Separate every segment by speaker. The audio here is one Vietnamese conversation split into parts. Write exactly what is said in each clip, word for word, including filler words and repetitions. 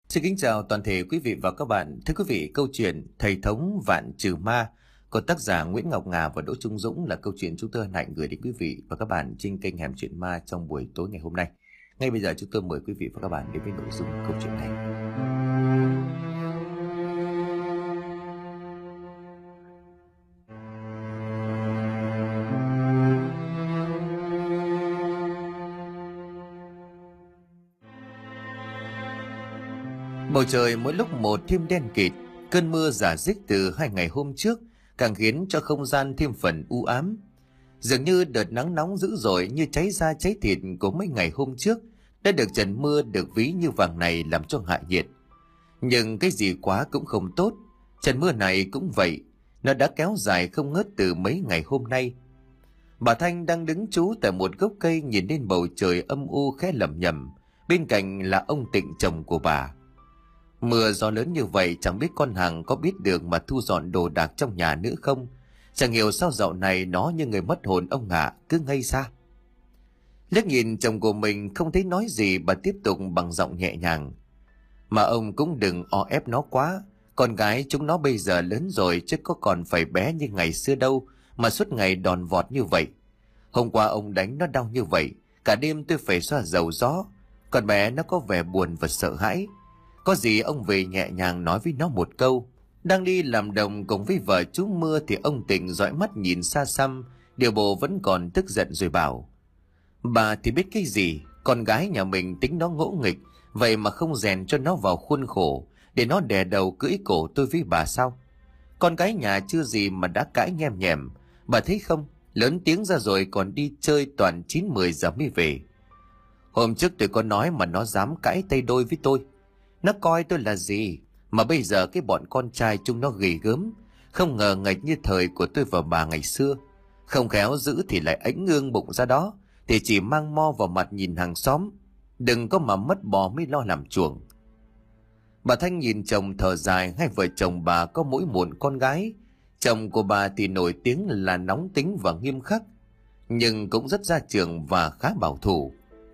Speaker 1: Xin kính chào toàn thể quý vị và các bạn. Thưa quý vị, câu chuyện Thầy Thống Vạn Trừ Ma của tác giả Nguyễn Ngọc Ngà và Đỗ Trung Dũng là câu chuyện chúng tôi hân hạnh gửi đến quý vị và các bạn trên kênh Hẻm Chuyện Ma trong buổi tối ngày hôm nay. Ngay bây giờ chúng tôi mời quý vị và các bạn đến với nội dung câu chuyện này. Bầu trời mỗi lúc một thêm đen kịt, cơn mưa rả rích từ hai ngày hôm trước càng khiến cho không gian thêm phần u ám. Dường như đợt nắng nóng dữ dội như cháy da cháy thịt của mấy ngày hôm trước đã được trận mưa được ví như vàng này làm cho hạ nhiệt. Nhưng cái gì quá cũng không tốt, trận mưa này cũng vậy, nó đã kéo dài không ngớt từ mấy ngày hôm nay. Bà Thanh đang đứng trú tại một gốc cây nhìn lên bầu trời âm u khẽ lẩm nhẩm, bên cạnh là ông Tịnh chồng của bà. Mưa gió lớn như vậy chẳng biết con Hằng có biết được mà thu dọn đồ đạc trong nhà nữa không. Chẳng hiểu sao dạo này nó như người mất hồn ông ạ, cứ ngây ra. Liếc nhìn chồng của mình không thấy nói gì, bà tiếp tục bằng giọng nhẹ nhàng. Mà ông cũng đừng o ép nó quá. Con gái chúng nó bây giờ lớn rồi chứ có còn phải bé như ngày xưa đâu mà suốt ngày đòn vọt như vậy. Hôm qua ông đánh nó đau như vậy, cả đêm tôi phải xoa dầu gió. Còn bé nó có vẻ buồn và sợ hãi. Có gì ông về nhẹ nhàng nói với nó một câu. Đang đi làm đồng cùng với vợ chú Mưa thì ông Tịnh dõi mắt nhìn xa xăm, điều bộ vẫn còn tức giận rồi bảo. Bà thì biết cái gì, con gái nhà mình tính nó ngỗ nghịch, vậy mà không rèn cho nó vào khuôn khổ, để nó đè đầu cưỡi cổ tôi với bà sao? Con gái nhà chưa gì mà đã cãi nhem nhèm, bà thấy không, lớn tiếng ra rồi còn đi chơi toàn chín mười giờ mới về. Hôm trước tôi có nói mà nó dám cãi tay đôi với tôi. Nó coi tôi là gì, mà bây giờ cái bọn con trai chúng nó ghê gớm, không ngờ nghịch như thời của tôi và bà ngày xưa. Không khéo giữ thì lại ánh ngương bụng ra đó, thì chỉ mang mo vào mặt nhìn hàng xóm. Đừng có mà mất bò mới lo làm chuồng. Bà Thanh nhìn chồng thở dài, hai vợ chồng bà có mỗi một con gái. Chồng của bà thì nổi tiếng là nóng tính và nghiêm khắc, nhưng cũng rất gia trưởng và khá bảo thủ.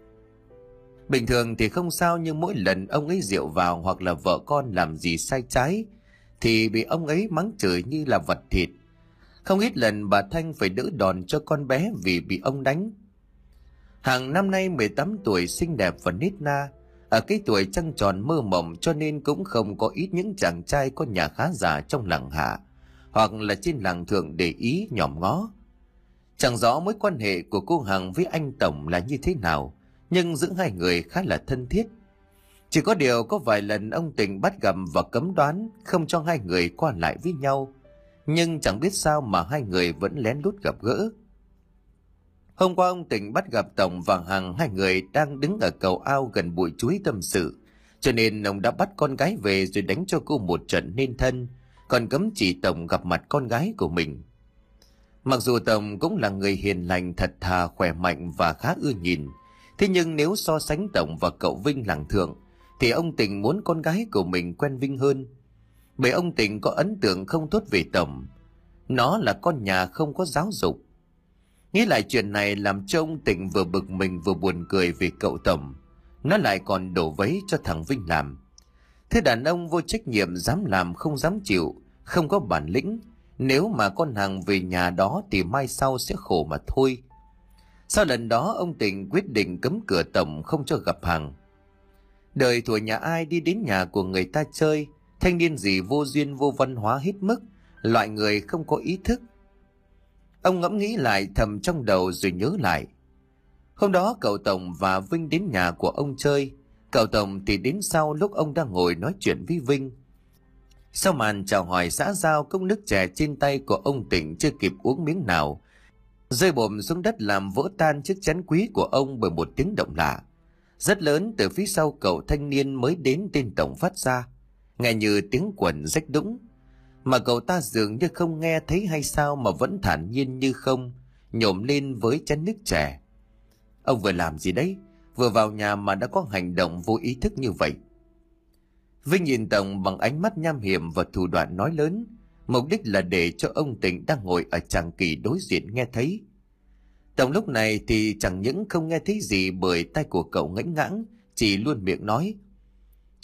Speaker 1: Bình thường thì không sao, nhưng mỗi lần ông ấy rượu vào hoặc là vợ con làm gì sai trái thì bị ông ấy mắng chửi như là vật thịt. Không ít lần bà Thanh phải đỡ đòn cho con bé vì bị ông đánh. Hằng năm nay mười tám tuổi, xinh đẹp và nết na, ở cái tuổi trăng tròn mơ mộng, cho nên cũng không có ít những chàng trai có nhà khá giả trong làng hạ hoặc là trên làng thượng để ý nhòm ngó. Chẳng rõ mối quan hệ của cô Hằng với anh Tổng là như thế nào, nhưng giữa hai người khá là thân thiết. Chỉ có điều có vài lần ông Tịnh bắt gặp và cấm đoán không cho hai người qua lại với nhau, nhưng chẳng biết sao mà hai người vẫn lén lút gặp gỡ. Hôm qua ông Tịnh bắt gặp Tổng và Hằng, hai người đang đứng ở cầu ao gần bụi chuối tâm sự, cho nên ông đã bắt con gái về rồi đánh cho cô một trận nên thân, còn cấm chỉ Tổng gặp mặt con gái của mình. Mặc dù Tổng cũng là người hiền lành, thật thà, khỏe mạnh và khá ưa nhìn, thế nhưng nếu so sánh Tổng và cậu Vinh làng thượng thì ông Tịnh muốn con gái của mình quen Vinh hơn. Bởi ông Tịnh có ấn tượng không tốt về Tổng. Nó là con nhà không có giáo dục. Nghĩ lại chuyện này làm cho ông Tịnh vừa bực mình vừa buồn cười về cậu Tổng. Nó lại còn đổ vấy cho thằng Vinh làm. Thế đàn ông vô trách nhiệm, dám làm không dám chịu, không có bản lĩnh. Nếu mà con Hằng về nhà đó thì mai sau sẽ khổ mà thôi. Sau lần đó ông Tịnh quyết định cấm cửa Tổng không cho gặp Hằng. Đời thuở nhà ai đi đến nhà của người ta chơi, thanh niên gì vô duyên vô văn hóa hết mức, loại người không có ý thức. Ông ngẫm nghĩ lại thầm trong đầu rồi nhớ lại. Hôm đó cậu Tổng và Vinh đến nhà của ông chơi. Cậu Tổng thì đến sau lúc ông đang ngồi nói chuyện với Vinh. Sau màn chào hỏi xã giao, cốc nước chè trên tay của ông Tịnh chưa kịp uống miếng nào, rơi bồm xuống đất làm vỡ tan chiếc chén quý của ông bởi một tiếng động lạ rất lớn từ phía sau cậu thanh niên mới đến tên Tổng phát ra, nghe như tiếng quần rách đũng. Mà cậu ta dường như không nghe thấy hay sao mà vẫn thản nhiên như không, nhổm lên với chén nước chè. Ông vừa làm gì đấy? Vừa vào nhà mà đã có hành động vô ý thức như vậy. Vinh nhìn Tổng bằng ánh mắt nham hiểm và thủ đoạn nói lớn, mục đích là để cho ông Tịnh đang ngồi ở tràng kỳ đối diện nghe thấy. Tổng lúc này thì chẳng những không nghe thấy gì bởi tai của cậu ngãnh ngãng, chỉ luôn miệng nói.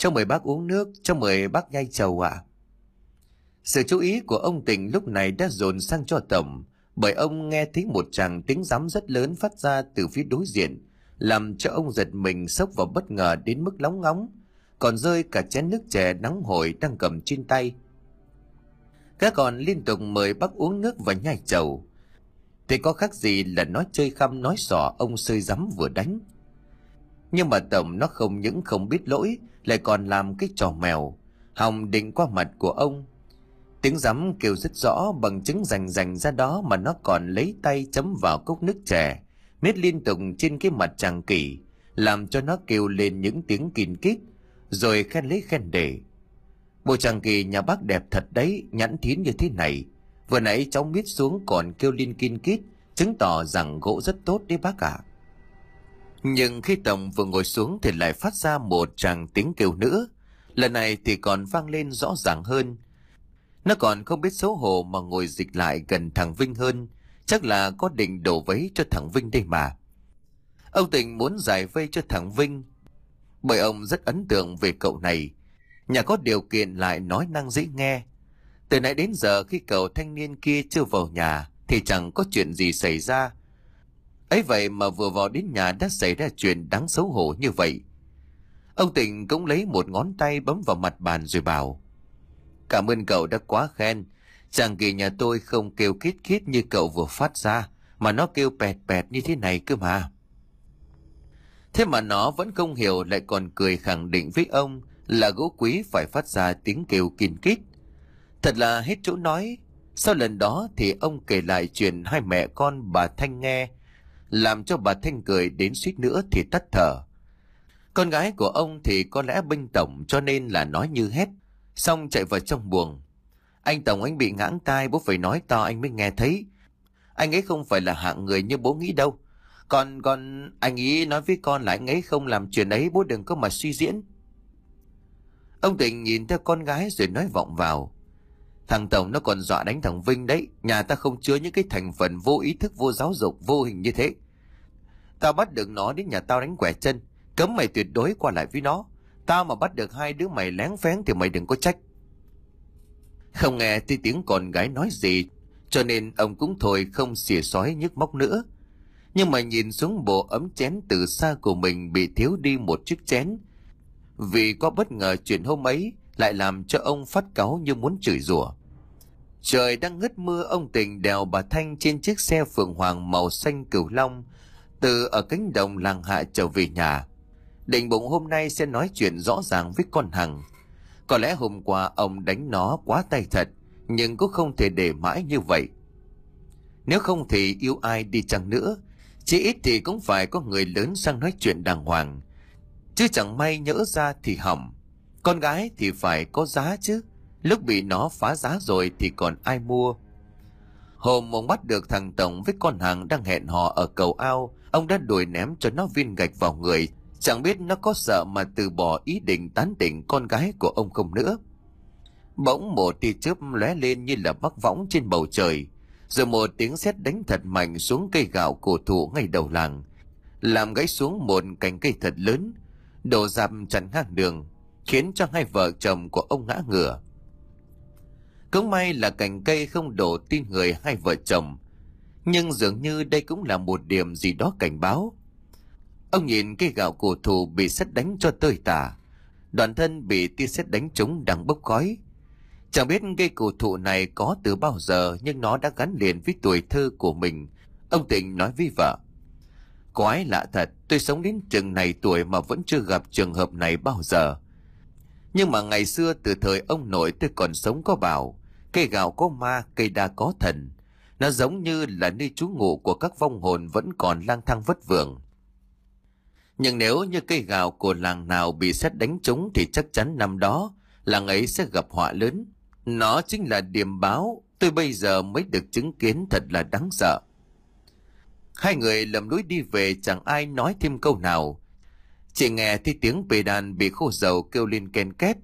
Speaker 1: Cho mời bác uống nước, cho mời bác nhai trầu ạ. À. Sự chú ý của ông Tình lúc này đã dồn sang cho Tổng, bởi ông nghe thấy một tràng tiếng giám rất lớn phát ra từ phía đối diện, làm cho ông giật mình sốc và bất ngờ đến mức lóng ngóng, còn rơi cả chén nước chè nóng hổi đang cầm trên tay. Các con liên tục mời bác uống nước và nhai trầu, thì có khác gì là nói chơi khăm nói xỏ ông sơi giám vừa đánh. Nhưng mà Tổng nó không những không biết lỗi, lại còn làm cái trò mèo, hòng định qua mặt của ông. Tiếng giám kêu rất rõ, bằng chứng rành rành ra đó mà nó còn lấy tay chấm vào cốc nước chè, miết liên tục trên cái mặt chàng Kỳ, làm cho nó kêu lên những tiếng kín kít, rồi khen lấy khen để. Bộ chàng Kỳ nhà bác đẹp thật đấy, nhẵn thín như thế này. Vừa nãy cháu miết xuống còn kêu lên kín kít, chứng tỏ rằng gỗ rất tốt đấy bác ạ. Nhưng khi Tổng vừa ngồi xuống thì lại phát ra một tràng tiếng kêu nữa. Lần này thì còn vang lên rõ ràng hơn. Nó còn không biết xấu hổ mà ngồi dịch lại gần thằng Vinh hơn. Chắc là có định đổ vấy cho thằng Vinh đây mà. Ông Tình muốn giải vây cho thằng Vinh, bởi ông rất ấn tượng về cậu này. Nhà có điều kiện lại nói năng dễ nghe. Từ nãy đến giờ khi cậu thanh niên kia chưa vào nhà thì chẳng có chuyện gì xảy ra. Ấy vậy mà vừa vào đến nhà đã xảy ra chuyện đáng xấu hổ như vậy. Ông Tình cũng lấy một ngón tay bấm vào mặt bàn rồi bảo: Cảm ơn cậu đã quá khen. Chàng Kỳ nhà tôi không kêu khít khít như cậu vừa phát ra, mà nó kêu pẹt pẹt như thế này cơ mà. Thế mà nó vẫn không hiểu, lại còn cười khẳng định với ông là gỗ quý phải phát ra tiếng kêu kín kít. Thật là hết chỗ nói. Sau lần đó thì ông kể lại chuyện hai mẹ con bà Thanh nghe, làm cho bà Thanh cười đến suýt nữa thì tắt thở. Con gái của ông thì có lẽ bênh Tổng cho nên là nói như hét, xong chạy vào trong buồng. Anh Tổng, anh bị ngãng tai, bố phải nói to anh mới nghe thấy. Anh ấy không phải là hạng người như bố nghĩ đâu. Còn con anh ấy nói với con là anh ấy không làm chuyện ấy, bố đừng có mà suy diễn. Ông Tình nhìn theo con gái rồi nói vọng vào: Thằng Tổng nó còn dọa đánh thằng Vinh đấy. Nhà ta không chứa những cái thành phần vô ý thức, vô giáo dục, vô hình như thế. Tao bắt được nó đến nhà tao đánh quẻ chân, cấm mày tuyệt đối qua lại với nó. Tao mà bắt được hai đứa mày lén phén thì mày đừng có trách. Không nghe thấy tiếng con gái nói gì, cho nên ông cũng thôi không xỉa xói nhức móc nữa. Nhưng mà nhìn xuống bộ ấm chén từ xa của mình bị thiếu đi một chiếc chén, vì có bất ngờ chuyện hôm ấy, lại làm cho ông phát cáu như muốn chửi rủa. Trời đang ngất mưa, ông Tình đèo bà Thanh trên chiếc xe Phượng Hoàng màu xanh cửu long từ ở cánh đồng làng Hạ trở về nhà. Định bụng hôm nay sẽ nói chuyện rõ ràng với con Hằng. Có lẽ hôm qua ông đánh nó quá tay thật, nhưng cũng không thể để mãi như vậy. Nếu không thì yêu ai đi chăng nữa, chỉ ít thì cũng phải có người lớn sang nói chuyện đàng hoàng. Chứ chẳng may nhỡ ra thì hỏng. Con gái thì phải có giá chứ, lúc bị nó phá giá rồi thì còn ai mua. Hôm ông bắt được thằng Tổng với con Hằng đang hẹn hò ở cầu ao, ông đã đuổi ném cho nó viên gạch vào người. Chẳng biết nó có sợ mà từ bỏ ý định tán tỉnh con gái của ông không nữa. Bỗng một tia chớp lóe lên như là mắc võng trên bầu trời, rồi một tiếng sét đánh thật mạnh xuống cây gạo cổ thụ ngay đầu làng, làm gãy xuống một cành cây thật lớn, đổ dạp chắn ngang đường, khiến cho hai vợ chồng của ông ngã ngửa. Cũng may là cành cây không đổ tin người hai vợ chồng, nhưng dường như đây cũng là một điểm gì đó cảnh báo. Ông nhìn cây gạo cổ thụ bị sét đánh cho tơi tả, đoạn thân bị tia sét đánh trúng đang bốc khói. Chẳng biết cây cổ thụ này có từ bao giờ, nhưng nó đã gắn liền với tuổi thơ của mình. Ông Tình nói với vợ: Quái lạ thật, tôi sống đến chừng này tuổi mà vẫn chưa gặp trường hợp này bao giờ. Nhưng mà ngày xưa từ thời ông nội tôi còn sống có bảo, cây gạo có ma, cây đa có thần. Nó giống như là nơi trú ngụ của các vong hồn vẫn còn lang thang vất vưởng. Nhưng nếu như cây gạo của làng nào bị sét đánh trúng thì chắc chắn năm đó làng ấy sẽ gặp họa lớn. Nó chính là điềm báo tôi bây giờ mới được chứng kiến, thật là đáng sợ. Hai người lầm lũi đi về, chẳng ai nói thêm câu nào. Chỉ nghe thấy tiếng bề đàn bị khô dầu kêu lên ken két.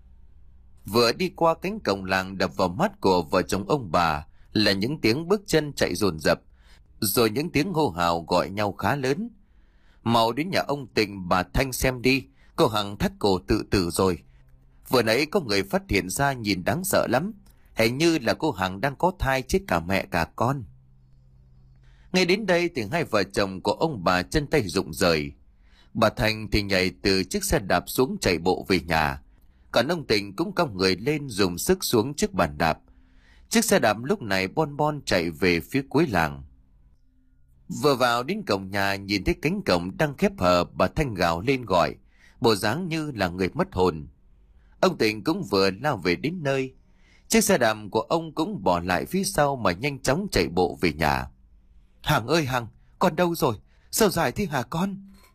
Speaker 1: Vừa đi qua cánh cổng làng, đập vào mắt của vợ chồng ông bà là những tiếng bước chân chạy dồn dập, rồi những tiếng hô hào gọi nhau khá lớn. Mau đến nhà ông Tình bà Thanh xem đi, Cô Hằng thắt cổ tự tử rồi. Vừa nãy có người phát hiện ra nhìn đáng sợ lắm. Hình như là cô Hằng đang có thai chết cả mẹ cả con. Ngay đến đây thì hai vợ chồng của ông bà chân tay rụng rời. Bà Thành thì nhảy từ chiếc xe đạp xuống chạy bộ về nhà. Còn ông Tịnh cũng cong người lên dùng sức xuống chiếc bàn đạp. Chiếc xe đạp lúc này bon bon chạy về phía cuối làng. Vừa vào đến cổng nhà, nhìn thấy cánh cổng đang khép hờ, bà Thanh gào lên gọi, bộ dáng như là người mất hồn. Ông Tịnh cũng vừa lao về đến nơi. Chiếc xe đạp của ông cũng bỏ lại phía sau mà nhanh chóng chạy bộ về nhà. Hằng ơi Hằng, con đâu rồi? Sao dài thế hả con?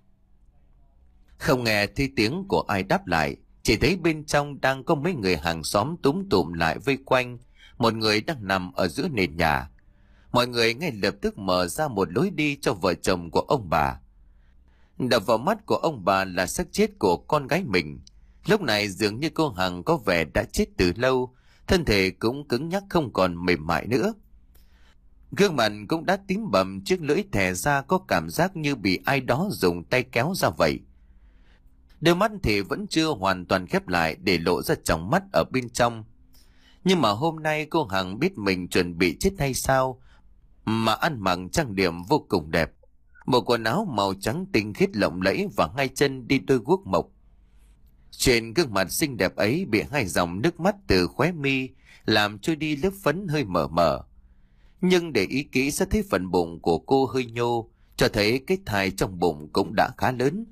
Speaker 1: Không nghe thấy tiếng của ai đáp lại, chỉ thấy bên trong đang có mấy người hàng xóm túm tụm lại vây quanh một người đang nằm ở giữa nền nhà. Mọi người ngay lập tức mở ra một lối đi cho vợ chồng của ông bà. Đập vào mắt của ông bà là xác chết của con gái mình. Lúc này dường như cô Hằng có vẻ đã chết từ lâu, thân thể cũng cứng nhắc không còn mềm mại nữa. Gương mặt cũng đã tím bầm, chiếc lưỡi thè ra có cảm giác như bị ai đó dùng tay kéo ra vậy. Đôi mắt thì vẫn chưa hoàn toàn khép lại để lộ ra tròng mắt ở bên trong. Nhưng mà hôm nay cô Hằng biết mình chuẩn bị chết hay sao mà ăn mặc trang điểm vô cùng đẹp. Một quần áo màu trắng tinh khiết lộng lẫy và hai chân đi đôi guốc mộc. Trên gương mặt xinh đẹp ấy bị hai dòng nước mắt từ khóe mi làm trôi đi lớp phấn hơi mờ mờ. Nhưng để ý kỹ sẽ thấy phần bụng của cô hơi nhô, cho thấy cái thai trong bụng cũng đã khá lớn.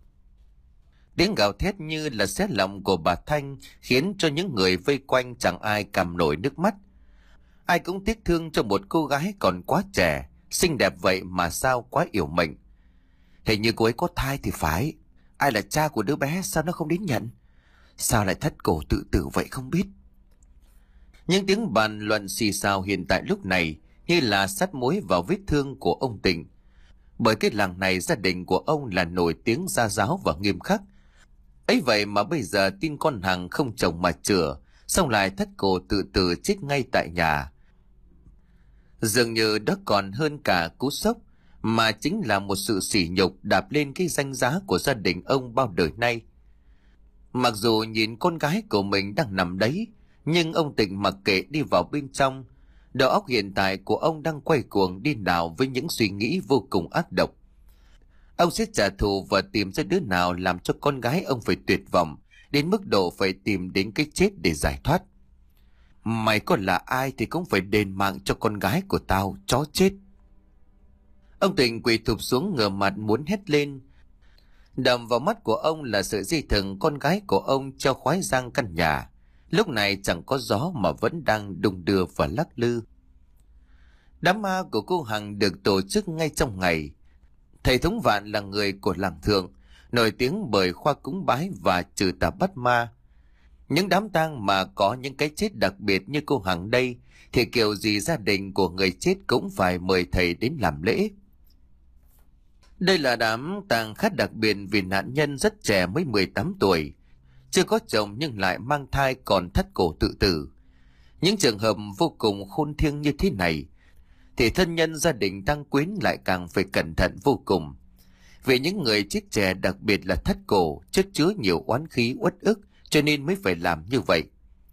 Speaker 1: Tiếng gào thét như là xé lòng của bà Thanh khiến cho những người vây quanh chẳng ai cầm nổi nước mắt. Ai cũng tiếc thương cho một cô gái còn quá trẻ, xinh đẹp vậy mà sao quá yểu mệnh. Hình như cô ấy có thai thì phải. Ai là cha của đứa bé sao nó không đến nhận? Sao lại thắt cổ tự tử vậy không biết? Những tiếng bàn luận xì xào hiện tại lúc này như là sắt muối vào vết thương của ông Tịnh. Bởi cái làng này gia đình của ông là nổi tiếng gia giáo và nghiêm khắc. Ấy vậy mà bây giờ tin con Hằng không chồng mà chửa, xong lại thắt cổ tự tử chết ngay tại nhà. Dường như đó còn hơn cả cú sốc, mà chính là một sự sỉ nhục đạp lên cái danh giá của gia đình ông bao đời nay. Mặc dù nhìn con gái của mình đang nằm đấy, nhưng ông Tịnh mặc kệ đi vào bên trong. Đầu óc hiện tại của ông đang quay cuồng điên đảo với những suy nghĩ vô cùng ác độc. Ông sẽ trả thù và tìm ra đứa nào làm cho con gái ông phải tuyệt vọng, đến mức độ phải tìm đến cái chết để giải thoát. Mày có là ai thì cũng phải đền mạng cho con gái của tao, chó chết. Ông Tịnh quỳ thụp xuống ngửa mặt muốn hét lên. Đầm vào mắt của ông là sợi dây thừng con gái của ông treo khoái giang căn nhà. Lúc này chẳng có gió mà vẫn đang đung đưa và lắc lư. Đám ma của cô Hằng được tổ chức ngay trong ngày. Thầy Thống Vạn là người của làng Thượng, nổi tiếng bởi khoa cúng bái và trừ tà bắt ma. Những đám tang mà có những cái chết đặc biệt như cô Hằng đây thì kiểu gì gia đình của người chết cũng phải mời thầy đến làm lễ. Đây là đám tang khá đặc biệt vì nạn nhân rất trẻ, mới mười tám tuổi, chưa có chồng nhưng lại mang thai còn thắt cổ tự tử. Những trường hợp vô cùng khôn thiêng như thế này thì thân nhân gia đình tang quyến lại càng phải cẩn thận vô cùng. Vì những người chết trẻ, đặc biệt là thắt cổ, chất chứa nhiều oán khí uất ức, cho nên mới phải làm như vậy.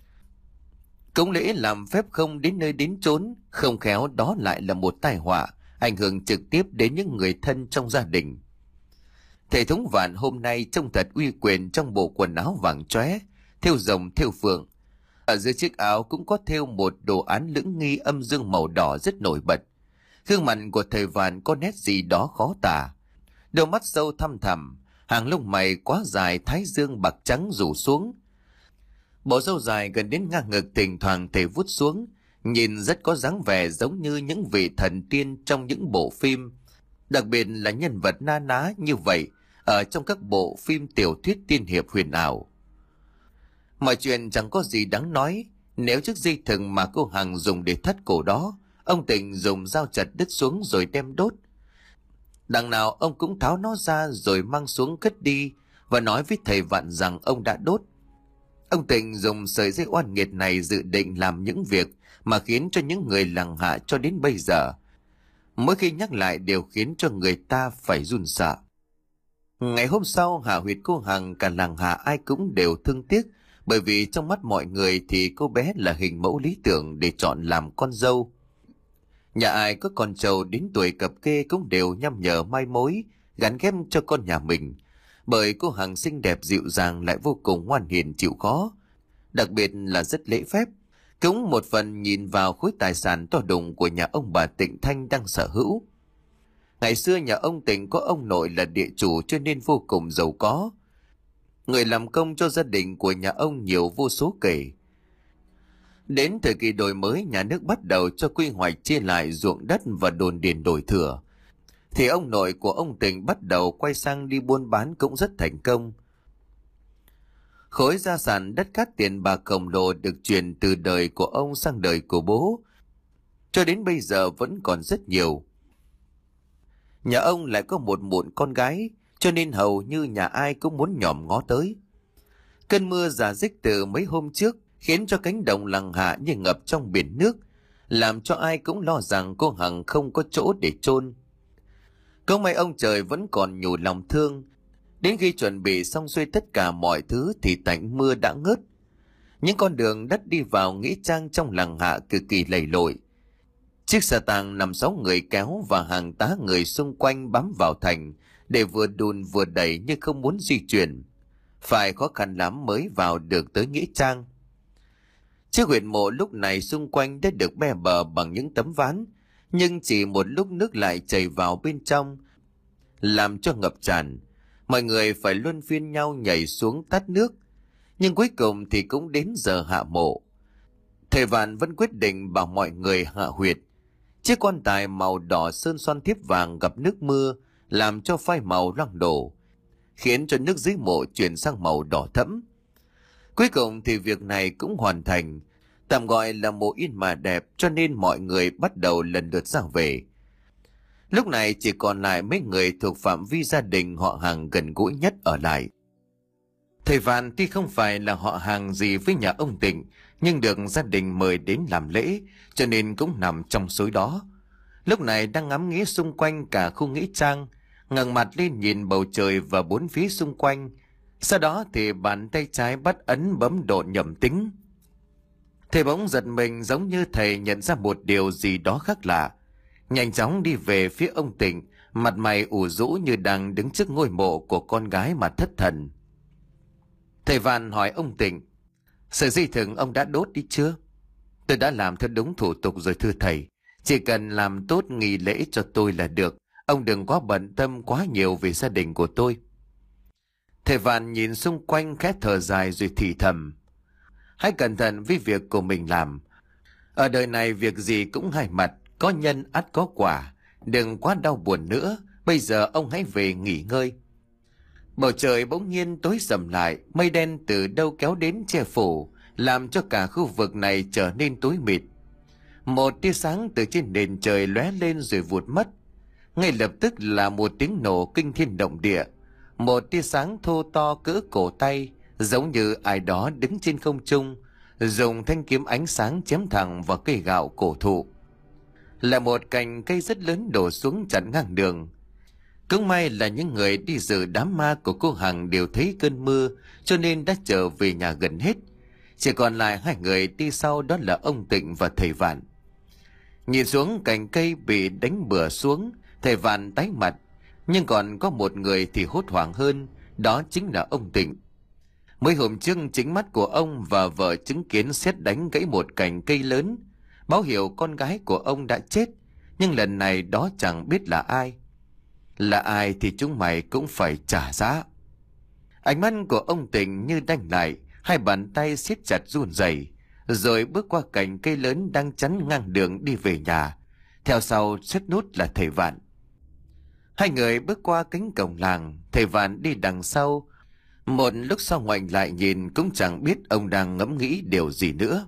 Speaker 1: Cúng lễ làm phép không đến nơi đến chốn, không khéo đó lại là một tai họa, ảnh hưởng trực tiếp đến những người thân trong gia đình. Thầy Thống Vạn hôm nay trông thật uy quyền trong bộ quần áo vàng chóe, thêu rồng thêu phượng. Ở dưới chiếc áo cũng có thêu một đồ án lưỡng nghi âm dương màu đỏ rất nổi bật. Gương mặt của thầy Vạn có nét gì đó khó tả. Đôi mắt sâu thăm thẳm, hàng lông mày quá dài, thái dương bạc trắng rủ xuống. Bộ râu dài gần đến ngang ngực thỉnh thoảng thầy vút xuống, nhìn rất có dáng vẻ giống như những vị thần tiên trong những bộ phim, đặc biệt là nhân vật na ná như vậy ở trong các bộ phim tiểu thuyết tiên hiệp huyền ảo. Mọi chuyện chẳng có gì đáng nói. Nếu chiếc dây thừng mà cô Hằng dùng để thắt cổ đó, ông Tịnh dùng dao chặt đứt xuống rồi đem đốt. Đằng nào ông cũng tháo nó ra rồi mang xuống cất đi và nói với thầy Vạn rằng ông đã đốt. Ông Tịnh dùng sợi dây oan nghiệt này dự định làm những việc mà khiến cho những người làng hạ cho đến bây giờ, mỗi khi nhắc lại đều khiến cho người ta phải run sợ. Ngày hôm sau hạ huyệt cô Hằng cả làng Hạ ai cũng đều thương tiếc, bởi vì trong mắt mọi người thì cô bé là hình mẫu lý tưởng để chọn làm con dâu. Nhà ai có con trâu đến tuổi cập kê cũng đều nhăm nhở mai mối, gắn ghép cho con nhà mình, bởi cô Hằng xinh đẹp dịu dàng lại vô cùng ngoan hiền chịu khó, đặc biệt là rất lễ phép. Cũng một phần nhìn vào khối tài sản to đùng của nhà ông bà Tịnh Thanh đang sở hữu. Ngày xưa nhà ông Tịnh có ông nội là địa chủ cho nên vô cùng giàu có. Người làm công cho gia đình của nhà ông nhiều vô số kể. Đến thời kỳ đổi mới, nhà nước bắt đầu cho quy hoạch chia lại ruộng đất và đồn điền đổi thửa, thì ông nội của ông Tịnh bắt đầu quay sang đi buôn bán cũng rất thành công. Khối gia sản đất cát tiền bạc khổng lồ được truyền từ đời của ông sang đời của bố, cho đến bây giờ vẫn còn rất nhiều. Nhà ông lại có một mụn con gái, cho nên hầu như nhà ai cũng muốn nhòm ngó tới. Cơn mưa rả rích từ mấy hôm trước khiến cho cánh đồng làng Hạ như ngập trong biển nước, làm cho ai cũng lo rằng cô Hằng không có chỗ để chôn. Câu may ông trời vẫn còn nhủ lòng thương. Đến khi chuẩn bị xong xuôi tất cả mọi thứ thì tạnh mưa đã ngớt. Những con đường đất đi vào nghĩa trang trong làng Hạ cực kỳ lầy lội. Chiếc xe tang nằm sáu người kéo và hàng tá người xung quanh bám vào thành để vừa đùn vừa đẩy nhưng không muốn di chuyển. Phải khó khăn lắm mới vào được tới nghĩa trang. Chiếc huyệt mộ lúc này xung quanh đã được be bờ bằng những tấm ván, nhưng chỉ một lúc nước lại chảy vào bên trong, làm cho ngập tràn. Mọi người phải luân phiên nhau nhảy xuống tát nước, nhưng cuối cùng thì cũng đến giờ hạ mộ. Thầy Vạn vẫn quyết định bảo mọi người hạ huyệt. Chiếc quan tài màu đỏ sơn xoan thiếp vàng gặp nước mưa làm cho phai màu loang đổ, khiến cho nước dưới mộ chuyển sang màu đỏ thẫm. Cuối cùng thì việc này cũng hoàn thành, tạm gọi là mộ yên mà đẹp, cho nên mọi người bắt đầu lần lượt ra về. Lúc này chỉ còn lại mấy người thuộc phạm vi gia đình họ hàng gần gũi nhất ở lại. Thầy Vạn tuy không phải là họ hàng gì với nhà ông Tịnh, nhưng được gia đình mời đến làm lễ, cho nên cũng nằm trong số đó. Lúc này đang ngắm nghía xung quanh cả khu nghĩa trang, ngẩng mặt lên nhìn bầu trời và bốn phía xung quanh. Sau đó thì bàn tay trái bắt ấn bấm độ nhầm tính. Thầy bỗng giật mình, giống như thầy nhận ra một điều gì đó khác lạ. Nhanh chóng đi về phía ông Tịnh, mặt mày ủ rũ như đang đứng trước ngôi mộ của con gái mà thất thần. Thầy Vạn hỏi ông Tịnh: "Sợi dây thừng ông đã đốt đi chưa?" "Tôi đã làm theo đúng thủ tục rồi thưa thầy. Chỉ cần làm tốt nghi lễ cho tôi là được. Ông đừng quá bận tâm quá nhiều về gia đình của tôi." Thầy Vạn nhìn xung quanh khẽ thở dài rồi thì thầm: "Hãy cẩn thận với việc của mình làm. Ở đời này việc gì cũng hai mặt, có nhân ắt có quả. Đừng quá đau buồn nữa. Bây giờ ông hãy về nghỉ ngơi." Bầu trời bỗng nhiên tối sầm lại, mây đen từ đâu kéo đến che phủ, làm cho cả khu vực này trở nên tối mịt. Một tia sáng từ trên nền trời lóe lên rồi vụt mất. Ngay lập tức là một tiếng nổ kinh thiên động địa. Một tia sáng thô to cỡ cổ tay, giống như ai đó đứng trên không trung, dùng thanh kiếm ánh sáng chém thẳng vào cây gạo cổ thụ. Là một cành cây rất lớn đổ xuống chặn ngang đường. Cũng may là những người đi dự đám ma của cô Hằng đều thấy cơn mưa, cho nên đã trở về nhà gần hết. Chỉ còn lại hai người đi sau, đó là ông Tịnh và thầy Vạn. Nhìn xuống cành cây bị đánh bừa xuống, thầy Vạn tái mặt, nhưng còn có một người thì hốt hoảng hơn, đó chính là ông Tịnh. Mấy hôm trước chính mắt của ông và vợ chứng kiến sét đánh gãy một cành cây lớn, báo hiệu con gái của ông đã chết, nhưng lần này đó chẳng biết là ai. Là ai thì chúng mày cũng phải trả giá. Ánh mắt của ông Tịnh như đanh lại, hai bàn tay siết chặt run rẩy, rồi bước qua cành cây lớn đang chắn ngang đường đi về nhà. Theo sau xếp nút là thầy Vạn. Hai người bước qua cánh cổng làng, thầy Vạn đi đằng sau. Một lúc sau ngoảnh lại nhìn cũng chẳng biết ông đang ngẫm nghĩ điều gì nữa.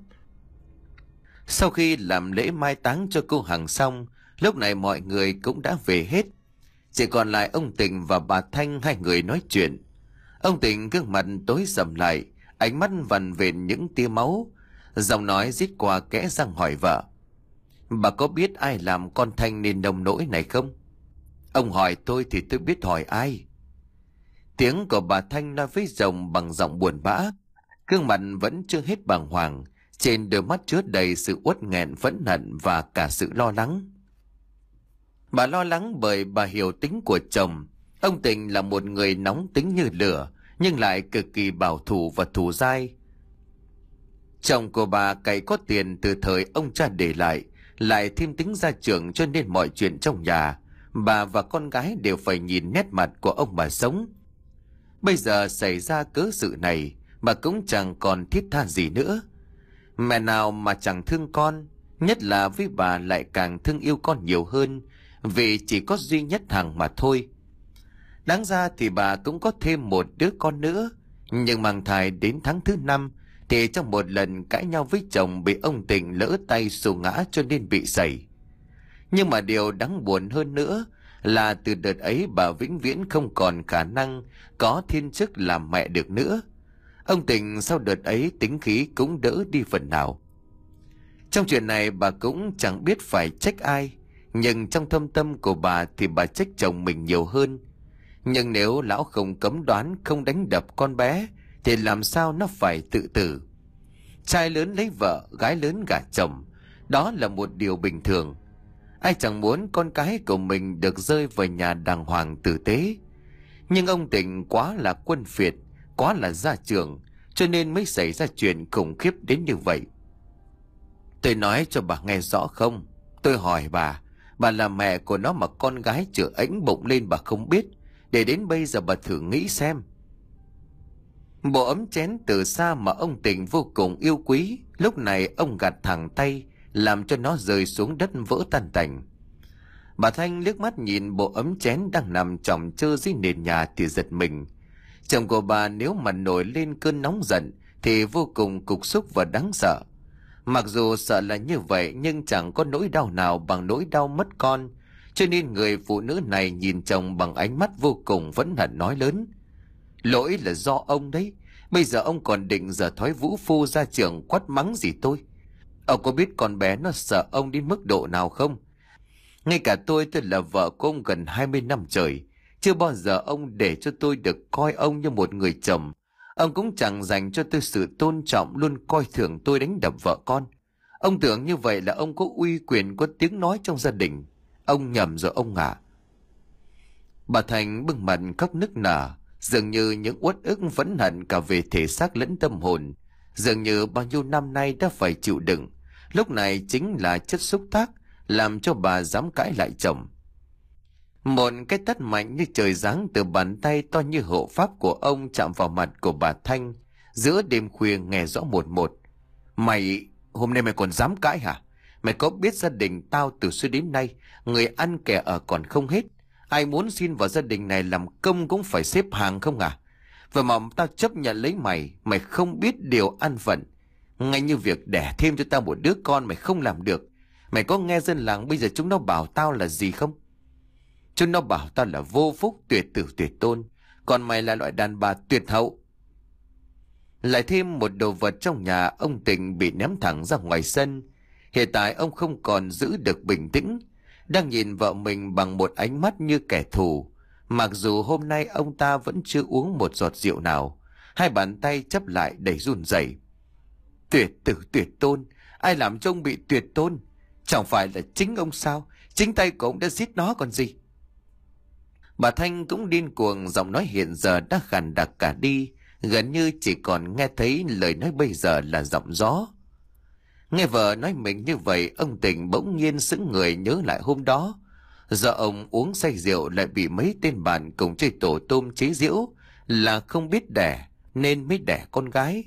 Speaker 1: Sau khi làm lễ mai táng cho cô Hằng xong, lúc này mọi người cũng đã về hết. Chỉ còn lại ông Tịnh và bà Thanh, hai người nói chuyện. Ông Tịnh gương mặt tối sầm lại, ánh mắt vằn vện những tia máu, giọng nói rít qua kẽ răng hỏi vợ: "Bà có biết ai làm con Thanh nên nông nỗi này không?" "Ông hỏi tôi thì tôi biết hỏi ai." Tiếng của bà Thanh nói với chồng bằng giọng buồn bã, gương mặt vẫn chưa hết bàng hoàng, trên đôi mắt chứa đầy sự uất nghẹn, phẫn hận và cả sự lo lắng. Bà lo lắng bởi bà hiểu tính của chồng. Ông Tình là một người nóng tính như lửa, nhưng lại cực kỳ bảo thủ và thù dai. Chồng của bà cày có tiền từ thời ông cha để lại, lại thêm tính gia trưởng, cho nên mọi chuyện trong nhà, bà và con gái đều phải nhìn nét mặt của ông bà sống. Bây giờ xảy ra cớ sự này, bà cũng chẳng còn thiết tha gì nữa. Mẹ nào mà chẳng thương con, nhất là với bà lại càng thương yêu con nhiều hơn, vì chỉ có duy nhất Hằng mà thôi. Đáng ra thì bà cũng có thêm một đứa con nữa, nhưng mang thai đến tháng thứ năm thì trong một lần cãi nhau với chồng bị ông Tình lỡ tay xô ngã cho nên bị sẩy. Nhưng mà điều đáng buồn hơn nữa là từ đợt ấy bà vĩnh viễn không còn khả năng có thiên chức làm mẹ được nữa. Ông Tình sau đợt ấy tính khí cũng đỡ đi phần nào. Trong chuyện này bà cũng chẳng biết phải trách ai, nhưng trong thâm tâm của bà thì bà trách chồng mình nhiều hơn. Nhưng nếu lão không cấm đoán, không đánh đập con bé, thì làm sao nó phải tự tử. Trai lớn lấy vợ, gái lớn gả chồng, đó là một điều bình thường. Ai chẳng muốn con cái của mình được rơi vào nhà đàng hoàng tử tế. Nhưng ông Tình quá là quân phiệt, quá là gia trưởng, cho nên mới xảy ra chuyện khủng khiếp đến như vậy. Tôi nói cho bà nghe rõ không? Tôi hỏi bà, bà là mẹ của nó mà con gái chữa ánh bụng lên bà không biết, để đến bây giờ bà thử nghĩ xem. Bộ ấm chén từ xa mà ông Tình vô cùng yêu quý, lúc này ông gạt thẳng tay, làm cho nó rơi xuống đất vỡ tan tành. Bà Thanh liếc mắt nhìn bộ ấm chén đang nằm chỏng chơ dưới nền nhà thì giật mình. Chồng của bà nếu mà nổi lên cơn nóng giận thì vô cùng cục xúc và đáng sợ. Mặc dù sợ là như vậy, nhưng chẳng có nỗi đau nào bằng nỗi đau mất con, cho nên người phụ nữ này nhìn chồng bằng ánh mắt vô cùng phẫn hận nói lớn: Lỗi là do ông đấy, bây giờ ông còn định giở thói vũ phu ra trường quát mắng gì tôi? Ông có biết con bé nó sợ ông đến mức độ nào không? Ngay cả tôi tôi là vợ của ông gần hai mươi năm trời, chưa bao giờ ông để cho tôi được coi ông như một người chồng. Ông cũng chẳng dành cho tôi sự tôn trọng, luôn coi thường tôi đánh đập vợ con. Ông tưởng như vậy là ông có uy quyền, có tiếng nói trong gia đình. Ông nhầm rồi ông ạ. Bà Thành bưng mặt khóc nức nở, dường như những uất ức phẫn hận cả về thể xác lẫn tâm hồn, dường như bao nhiêu năm nay đã phải chịu đựng, lúc này chính là chất xúc tác làm cho bà dám cãi lại chồng. Một cái tát mạnh như trời giáng từ bàn tay to như hộ pháp của ông chạm vào mặt của bà Thanh giữa đêm khuya nghe rõ một một. Mày, hôm nay mày còn dám cãi hả? Mày có biết gia đình tao từ xưa đến nay người ăn kẻ ở còn không hết, ai muốn xin vào gia đình này làm công cũng phải xếp hàng không à? Vậy mà tao chấp nhận lấy mày, mày không biết điều ăn phận. Ngay như việc đẻ thêm cho tao một đứa con mày không làm được. Mày có nghe dân làng bây giờ chúng nó bảo tao là gì không? Chúng nó bảo tao là vô phúc, tuyệt tử, tuyệt tôn. Còn mày là loại đàn bà tuyệt hậu. Lại thêm một đồ vật trong nhà, ông Tình bị ném thẳng ra ngoài sân. Hiện tại ông không còn giữ được bình tĩnh, đang nhìn vợ mình bằng một ánh mắt như kẻ thù. Mặc dù hôm nay ông ta vẫn chưa uống một giọt rượu nào, hai bàn tay chấp lại đầy run rẩy. Tuyệt tử tuyệt tôn, ai làm cho ông bị tuyệt tôn? Chẳng phải là chính ông sao? Chính tay của ông đã giết nó còn gì. Bà Thanh cũng điên cuồng, giọng nói hiện giờ đã khàn đặc cả đi, gần như chỉ còn nghe thấy lời nói bây giờ là giọng gió. Nghe vợ nói mình như vậy, ông Tình bỗng nhiên sững người nhớ lại hôm đó. Giờ ông uống say rượu lại bị mấy tên bạn cùng chơi tổ tôm chế giễu là không biết đẻ nên mới đẻ con gái.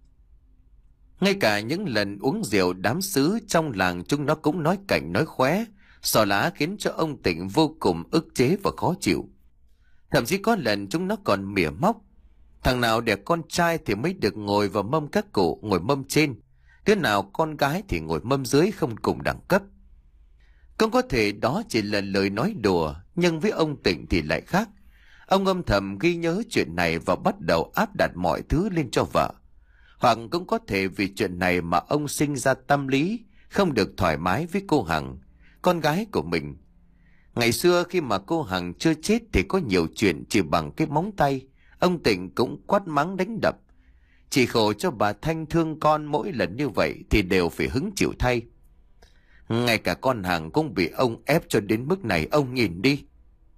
Speaker 1: Ngay cả những lần uống rượu đám xứ trong làng chúng nó cũng nói cảnh nói khóe, xỏ lá khiến cho ông Tình vô cùng ức chế và khó chịu. Thậm chí có lần chúng nó còn mỉa móc: thằng nào đẻ con trai thì mới được ngồi vào mâm các cụ, ngồi mâm trên, đứa nào con gái thì ngồi mâm dưới, không cùng đẳng cấp. Cũng có thể đó chỉ là lời nói đùa, nhưng với ông Tình thì lại khác. Ông âm thầm ghi nhớ chuyện này và bắt đầu áp đặt mọi thứ lên cho vợ. Hoặc cũng có thể vì chuyện này mà ông sinh ra tâm lý không được thoải mái với cô Hằng, con gái của mình. Ngày xưa khi mà cô Hằng chưa chết thì có nhiều chuyện chỉ bằng cái móng tay, ông Tịnh cũng quát mắng đánh đập. Chỉ khổ cho bà Thanh thương con mỗi lần như vậy thì đều phải hứng chịu thay. Ngay cả con hàng cũng bị ông ép cho đến mức này, ông nhìn đi.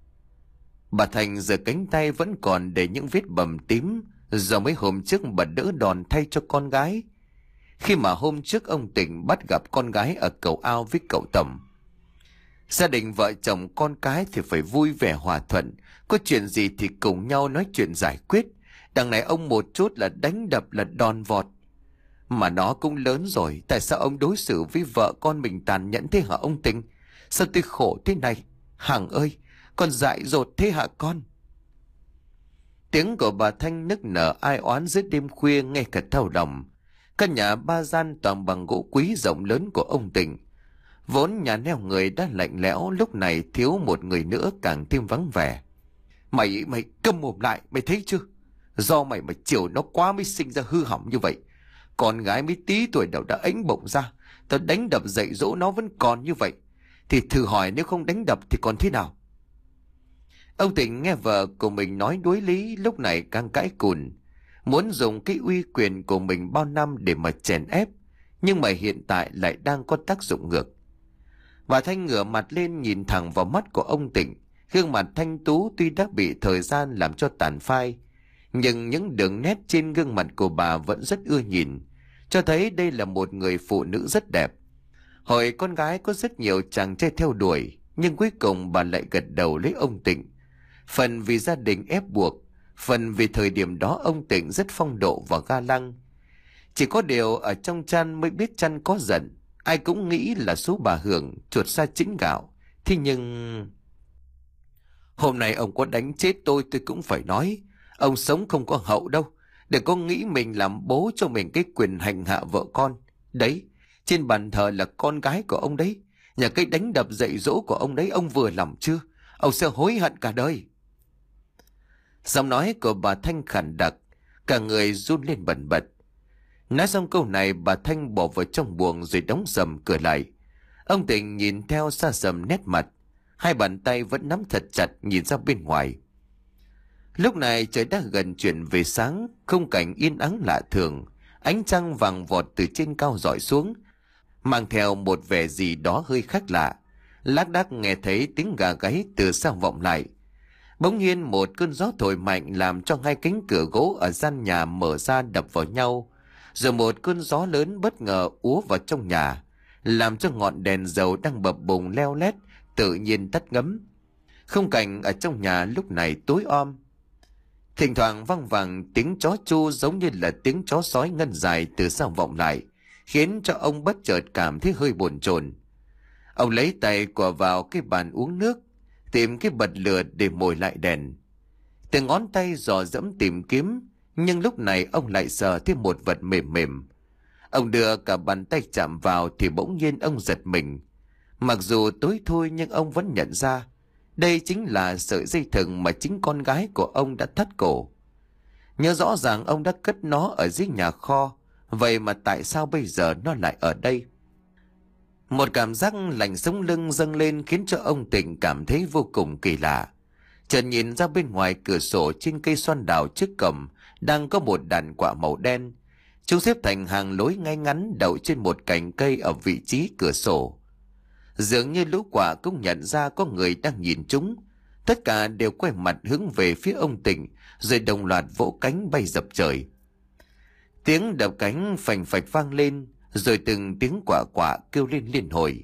Speaker 1: Bà Thanh giờ cánh tay vẫn còn để những vết bầm tím do mấy hôm trước bà đỡ đòn thay cho con gái. Khi mà hôm trước ông Tịnh bắt gặp con gái ở cầu ao với cậu Tầm. Gia đình vợ chồng con cái thì phải vui vẻ hòa thuận, có chuyện gì thì cùng nhau nói chuyện giải quyết. Đằng này ông một chút là đánh đập, là đòn vọt. Mà nó cũng lớn rồi, tại sao ông đối xử với vợ con mình tàn nhẫn thế hả ông Tịnh? Sao tôi khổ thế này? Hằng ơi, con dại dột thế hả con? Tiếng của bà Thanh nức nở ai oán giữa đêm khuya nghe cả thao lòng. Căn nhà ba gian toàn bằng gỗ quý rộng lớn của ông Tịnh. Vốn nhà neo người đã lạnh lẽo, lúc này thiếu một người nữa càng thêm vắng vẻ. Mày, mày câm mồm lại, mày thấy chưa? Do mày mà chiều nó quá mới sinh ra hư hỏng như vậy. Con gái mới tí tuổi đầu đã ánh bụng ra, tao đánh đập dạy dỗ nó vẫn còn như vậy. Thì thử hỏi nếu không đánh đập thì còn thế nào? Ông Tịnh nghe vợ của mình nói đối lý, lúc này càng cãi cùn. Muốn dùng cái uy quyền của mình bao năm để mà chèn ép, nhưng mà hiện tại lại đang có tác dụng ngược. Bà Thanh ngửa mặt lên nhìn thẳng vào mắt của ông Tịnh. Gương mặt thanh tú tuy đã bị thời gian làm cho tàn phai, nhưng những đường nét trên gương mặt của bà vẫn rất ưa nhìn, cho thấy đây là một người phụ nữ rất đẹp. Hồi con gái có rất nhiều chàng trai theo đuổi, nhưng cuối cùng bà lại gật đầu lấy ông Tịnh. Phần vì gia đình ép buộc, phần vì thời điểm đó ông Tịnh rất phong độ và ga lăng. Chỉ có điều ở trong chăn mới biết chăn có giận. Ai cũng nghĩ là số bà Hưởng chuột xa chính gạo. Thế nhưng... Hôm nay ông có đánh chết tôi tôi cũng phải nói. Ông sống không có hậu đâu. Đừng có nghĩ mình làm bố cho mình cái quyền hành hạ vợ con. Đấy, trên bàn thờ là con gái của ông đấy. Nhà cái đánh đập dạy dỗ của ông đấy, ông vừa lòng chưa? Ông sẽ hối hận cả đời. Giọng nói của bà Thanh khản đặc, cả người run lên bần bật. Nói xong câu này, bà Thanh bỏ vào trong buồng rồi đóng sầm cửa lại. Ông Tịnh nhìn theo xa sầm nét mặt, hai bàn tay vẫn nắm thật chặt nhìn ra bên ngoài. Lúc này trời đã gần chuyển về sáng, khung cảnh yên ắng lạ thường, ánh trăng vàng vọt từ trên cao rọi xuống, mang theo một vẻ gì đó hơi khác lạ. Lác đác nghe thấy tiếng gà gáy từ xa vọng lại. Bỗng nhiên một cơn gió thổi mạnh làm cho hai cánh cửa gỗ ở gian nhà mở ra đập vào nhau. Rồi một cơn gió lớn bất ngờ úa vào trong nhà, làm cho ngọn đèn dầu đang bập bùng leo lét tự nhiên tắt ngấm. Khung cảnh ở trong nhà lúc này tối om. Thỉnh thoảng vang vẳng tiếng chó chu giống như là tiếng chó sói ngân dài từ xa vọng lại, khiến cho ông bất chợt cảm thấy hơi bồn chồn. Ông lấy tay quờ vào cái bàn uống nước, tìm cái bật lửa để mồi lại đèn. Từ ngón tay dò dẫm tìm kiếm, nhưng lúc này ông lại sờ thêm một vật mềm mềm. Ông đưa cả bàn tay chạm vào thì bỗng nhiên ông giật mình. Mặc dù tối thui nhưng ông vẫn nhận ra đây chính là sợi dây thừng mà chính con gái của ông đã thắt cổ. Nhớ rõ ràng ông đã cất nó ở dưới nhà kho, vậy mà tại sao bây giờ nó lại ở đây? Một cảm giác lạnh sống lưng dâng lên khiến cho ông Tịnh cảm thấy vô cùng kỳ lạ. Chợt nhìn ra bên ngoài cửa sổ, trên cây xoan đào trước cổng đang có một đàn quạ màu đen. Chúng xếp thành hàng lối ngay ngắn đậu trên một cành cây ở vị trí cửa sổ. Dường như lũ quạ cũng nhận ra có người đang nhìn chúng. Tất cả đều quay mặt hướng về phía ông Tịnh, rồi đồng loạt vỗ cánh bay dập trời. Tiếng đập cánh phành phạch vang lên, rồi từng tiếng quạ quạ kêu lên liên hồi.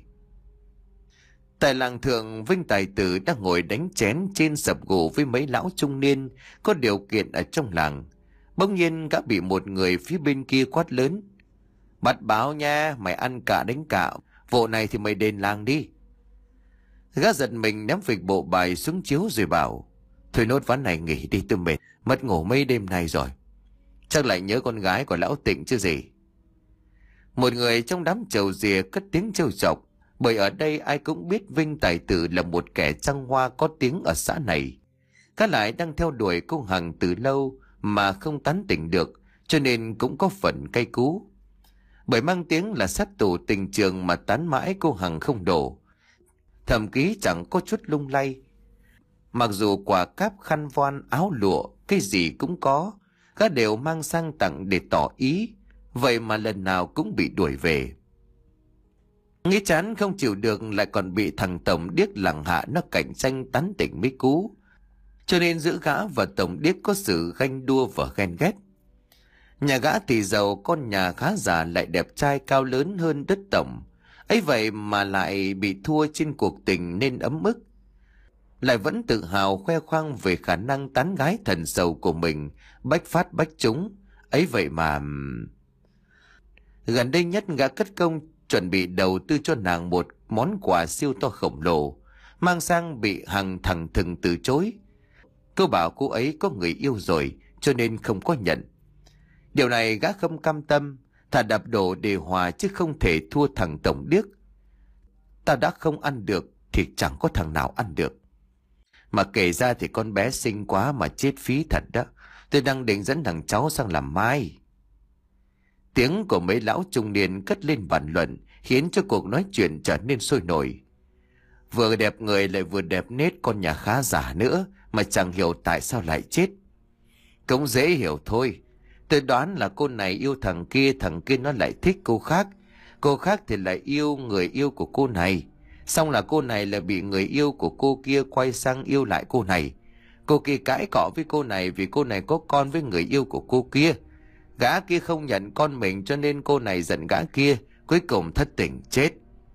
Speaker 1: Tại làng thượng, Vinh tài tử đang ngồi đánh chén trên sập gỗ với mấy lão trung niên có điều kiện ở trong làng. Bỗng nhiên gã bị một người phía bên kia quát lớn: "Bắt báo nha, mày ăn cả đánh cả, vụ này thì mày đền làng đi." Gã giật mình ném phịch bộ bài xuống chiếu rồi bảo: "Thôi nốt ván này nghỉ đi, tôi mệt, mất ngủ mấy đêm nay rồi. Chắc lại nhớ con gái của lão Tịnh chứ gì." Một người trong đám trầu rìa cất tiếng trêu chọc, bởi ở đây ai cũng biết Vinh tài tử là một kẻ trăng hoa có tiếng ở xã này. Gã lại đang theo đuổi cô Hằng từ lâu mà không tán tỉnh được, cho nên cũng có phần cay cú. Bởi mang tiếng là sát thủ tình trường mà tán mãi cô Hằng không đổ, thậm chí chẳng có chút lung lay. Mặc dù quả cáp, khăn voan, áo lụa, cái gì cũng có, gã đều mang sang tặng để tỏ ý. Vậy mà lần nào cũng bị đuổi về. Nghĩ chán không chịu được, lại còn bị thằng Tổng Điếc lằng hạ nó cạnh tranh tán tỉnh mấy cú. Cho nên giữa gã và Tổng Điếc có sự ganh đua và ghen ghét. Nhà gã thì giàu, con nhà khá giả lại đẹp trai cao lớn hơn đất Tổng. Ấy vậy mà lại bị thua trên cuộc tình nên ấm ức. Lại vẫn tự hào khoe khoang về khả năng tán gái thần sầu của mình, bách phát bách trúng. Ấy vậy mà... Gần đây nhất gã cất công chuẩn bị đầu tư cho nàng một món quà siêu to khổng lồ, mang sang bị Hằng thẳng thừng từ chối. Cô bảo cô ấy có người yêu rồi cho nên không có nhận. Điều này gã không cam tâm, thà đập đổ để hòa chứ không thể thua thằng Tổng Điếc. Ta đã không ăn được thì chẳng có thằng nào ăn được. Mà kể ra thì con bé xinh quá mà chết phí thật đó. Tôi đang định dẫn thằng cháu sang làm mai. Tiếng của mấy lão trung niên cất lên bàn luận, khiến cho cuộc nói chuyện trở nên sôi nổi. Vừa đẹp người lại vừa đẹp nết con nhà khá giả nữa, mà chẳng hiểu tại sao lại chết. Cũng dễ hiểu thôi. Tôi đoán là cô này yêu thằng kia, thằng kia nó lại thích cô khác. Cô khác thì lại yêu người yêu của cô này. Xong là cô này lại bị người yêu của cô kia quay sang yêu lại cô này. Cô kia cãi cọ với cô này vì cô này có con với người yêu của cô kia. Gã kia không nhận con mình cho nên cô này giận gã kia, cuối cùng thất tình chết.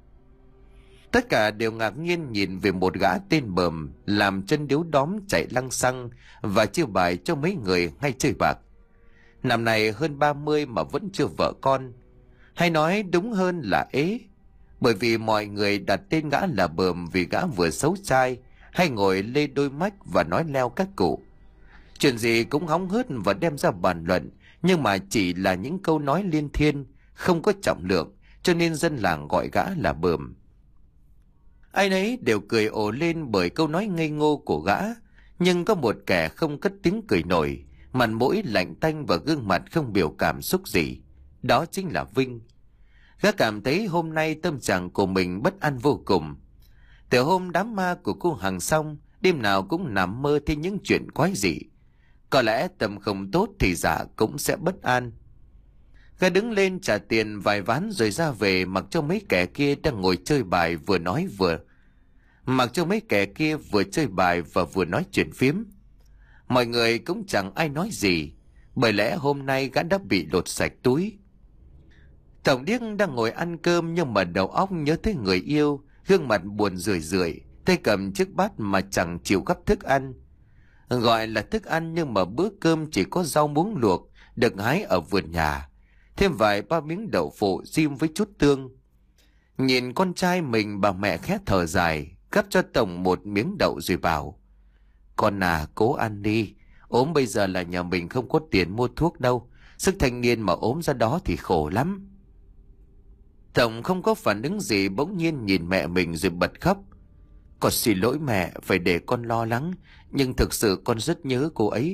Speaker 1: Tất cả đều ngạc nhiên nhìn về một gã tên Bờm làm chân điếu đóm chạy lăng xăng và chiêu bài cho mấy người hay chơi bạc. Năm này hơn ba mươi mà vẫn chưa vợ con. Hay nói đúng hơn là ế. Bởi vì mọi người đặt tên gã là Bờm vì gã vừa xấu trai, hay ngồi lê đôi mách và nói leo các cụ. Chuyện gì cũng hóng hớt và đem ra bàn luận, nhưng mà chỉ là những câu nói liên thiên, không có trọng lượng, cho nên dân làng gọi gã là Bờm. Ai nấy đều cười ồ lên bởi câu nói ngây ngô của gã, nhưng có một kẻ không cất tiếng cười nổi, mặt mũi lạnh tanh và gương mặt không biểu cảm xúc gì. Đó chính là Vinh. Gã cảm thấy hôm nay tâm trạng của mình bất an vô cùng. Từ hôm đám ma của cô Hằng xong, đêm nào cũng nằm mơ thấy những chuyện quái dị. Có lẽ tâm không tốt thì dạ cũng sẽ bất an. Gã đứng lên trả tiền vài ván rồi ra về, mặc cho mấy kẻ kia đang ngồi chơi bài vừa nói vừa mặc cho mấy kẻ kia vừa chơi bài và vừa nói chuyện phiếm. Mọi người cũng chẳng ai nói gì, bởi lẽ hôm nay gã đã bị lột sạch túi. Tổng Điếc đang ngồi ăn cơm nhưng mà đầu óc nhớ tới người yêu, gương mặt buồn rười rượi, tay cầm chiếc bát mà chẳng chịu gắp thức ăn. Gọi là thức ăn nhưng mà bữa cơm chỉ có rau muống luộc được hái ở vườn nhà, thêm vài ba miếng đậu phụ rim với chút tương. Nhìn con trai mình, bà mẹ khẽ thở dài, gắp cho Tổng một miếng đậu rồi bảo: Con à, cố ăn đi, ốm bây giờ là nhà mình không có tiền mua thuốc đâu, sức thanh niên mà ốm ra đó thì khổ lắm. Tổng không có phản ứng gì, bỗng nhiên nhìn mẹ mình rồi bật khóc. Con xin lỗi mẹ, phải để con lo lắng, nhưng thực sự con rất nhớ cô ấy.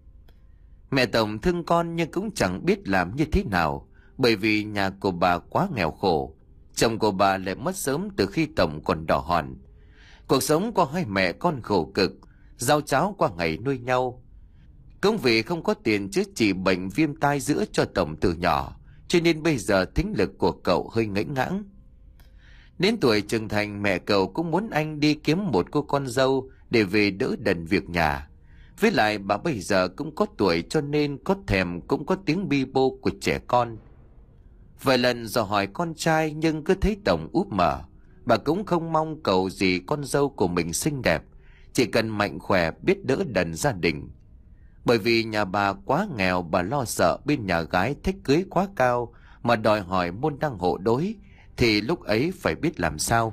Speaker 1: Mẹ Tổng thương con nhưng cũng chẳng biết làm như thế nào, bởi vì nhà của bà quá nghèo khổ. Chồng của bà lại mất sớm từ khi Tổng còn đỏ hòn. Cuộc sống của hai mẹ con khổ cực, rau cháo qua ngày nuôi nhau. Cũng vì không có tiền chữa trị bệnh viêm tai giữa cho Tổng từ nhỏ, cho nên bây giờ thính lực của cậu hơi ngẫy ngãng. Đến tuổi trưởng thành, mẹ cậu cũng muốn anh đi kiếm một cô con dâu để về đỡ đần việc nhà. Với lại bà bây giờ cũng có tuổi cho nên có thèm cũng có tiếng bi bô của trẻ con. Vài lần dò hỏi con trai nhưng cứ thấy Tổng úp mở. Bà cũng không mong cầu gì con dâu của mình xinh đẹp, chỉ cần mạnh khỏe biết đỡ đần gia đình. Bởi vì nhà bà quá nghèo, bà lo sợ bên nhà gái thích cưới quá cao mà đòi hỏi môn đăng hộ đối, thì lúc ấy phải biết làm sao.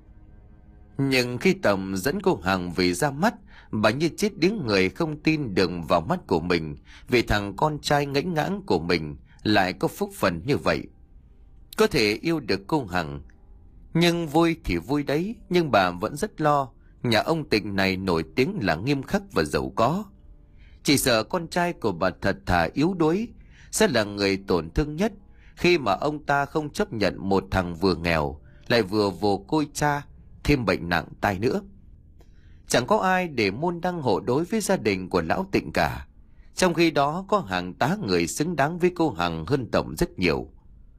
Speaker 1: Nhưng khi Tổng dẫn cô Hằng về ra mắt, bà như chết điếng người, không tin được vào mắt của mình, vì thằng con trai ngẫy ngãng của mình lại có phúc phần như vậy. Có thể yêu được cô Hằng, nhưng vui thì vui đấy, nhưng bà vẫn rất lo. Nhà ông Tịnh này nổi tiếng là nghiêm khắc và giàu có. Chỉ sợ con trai của bà thật thà yếu đuối sẽ là người tổn thương nhất khi mà ông ta không chấp nhận một thằng vừa nghèo lại vừa vô côi cha, thêm bệnh nặng tai nữa. Chẳng có ai để môn đăng hộ đối với gia đình của lão Tịnh cả. Trong khi đó có hàng tá người xứng đáng với cô Hằng hơn Tổng rất nhiều.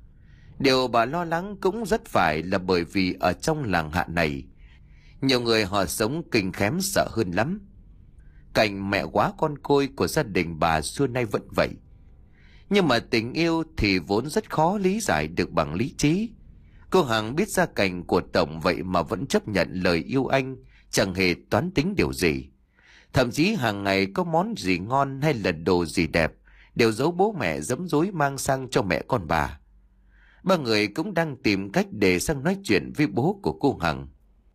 Speaker 1: Điều bà lo lắng cũng rất phải là bởi vì ở trong làng Hạ này, nhiều người họ sống kinh khém sợ hơn lắm. Cảnh mẹ quá con côi của gia đình bà xưa nay vẫn vậy. Nhưng mà tình yêu thì vốn rất khó lý giải được bằng lý trí. Cô Hằng biết gia cảnh của Tổng vậy mà vẫn chấp nhận lời yêu anh, chẳng hề toán tính điều gì. Thậm chí hàng ngày có món gì ngon hay là đồ gì đẹp đều giấu bố mẹ giấm dối mang sang cho mẹ con bà. Ba người cũng đang tìm cách để sang nói chuyện với bố của cô Hằng.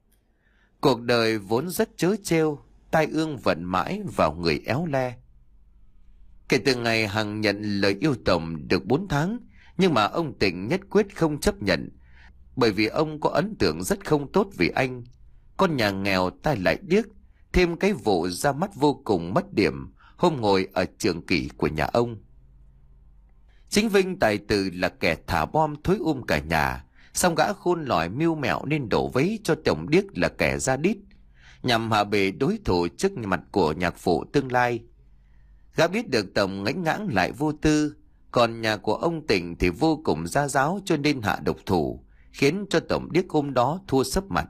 Speaker 1: Cuộc đời vốn rất trớ trêu, tai ương vận mãi vào người éo le. Kể từ ngày Hằng nhận lời yêu Tổng được bốn tháng, nhưng mà ông Tịnh nhất quyết không chấp nhận, bởi vì ông có ấn tượng rất không tốt về anh. Con nhà nghèo tai lại điếc, thêm cái vụ ra mắt vô cùng mất điểm hôm ngồi ở trường kỷ của nhà ông. Chính Vinh tài tử là kẻ thả bom thối um cả nhà, xong gã khôn lỏi mưu mẹo nên đổ vấy cho Tổng điếc là kẻ ra đít, nhằm hạ bệ đối thủ trước mặt của nhạc phụ tương lai. Gã biết được Tổng ngãnh ngãng lại vô tư, còn nhà của ông Tịnh thì vô cùng gia giáo cho nên hạ độc thủ, khiến cho Tổng điếc hôm đó thua sấp mặt.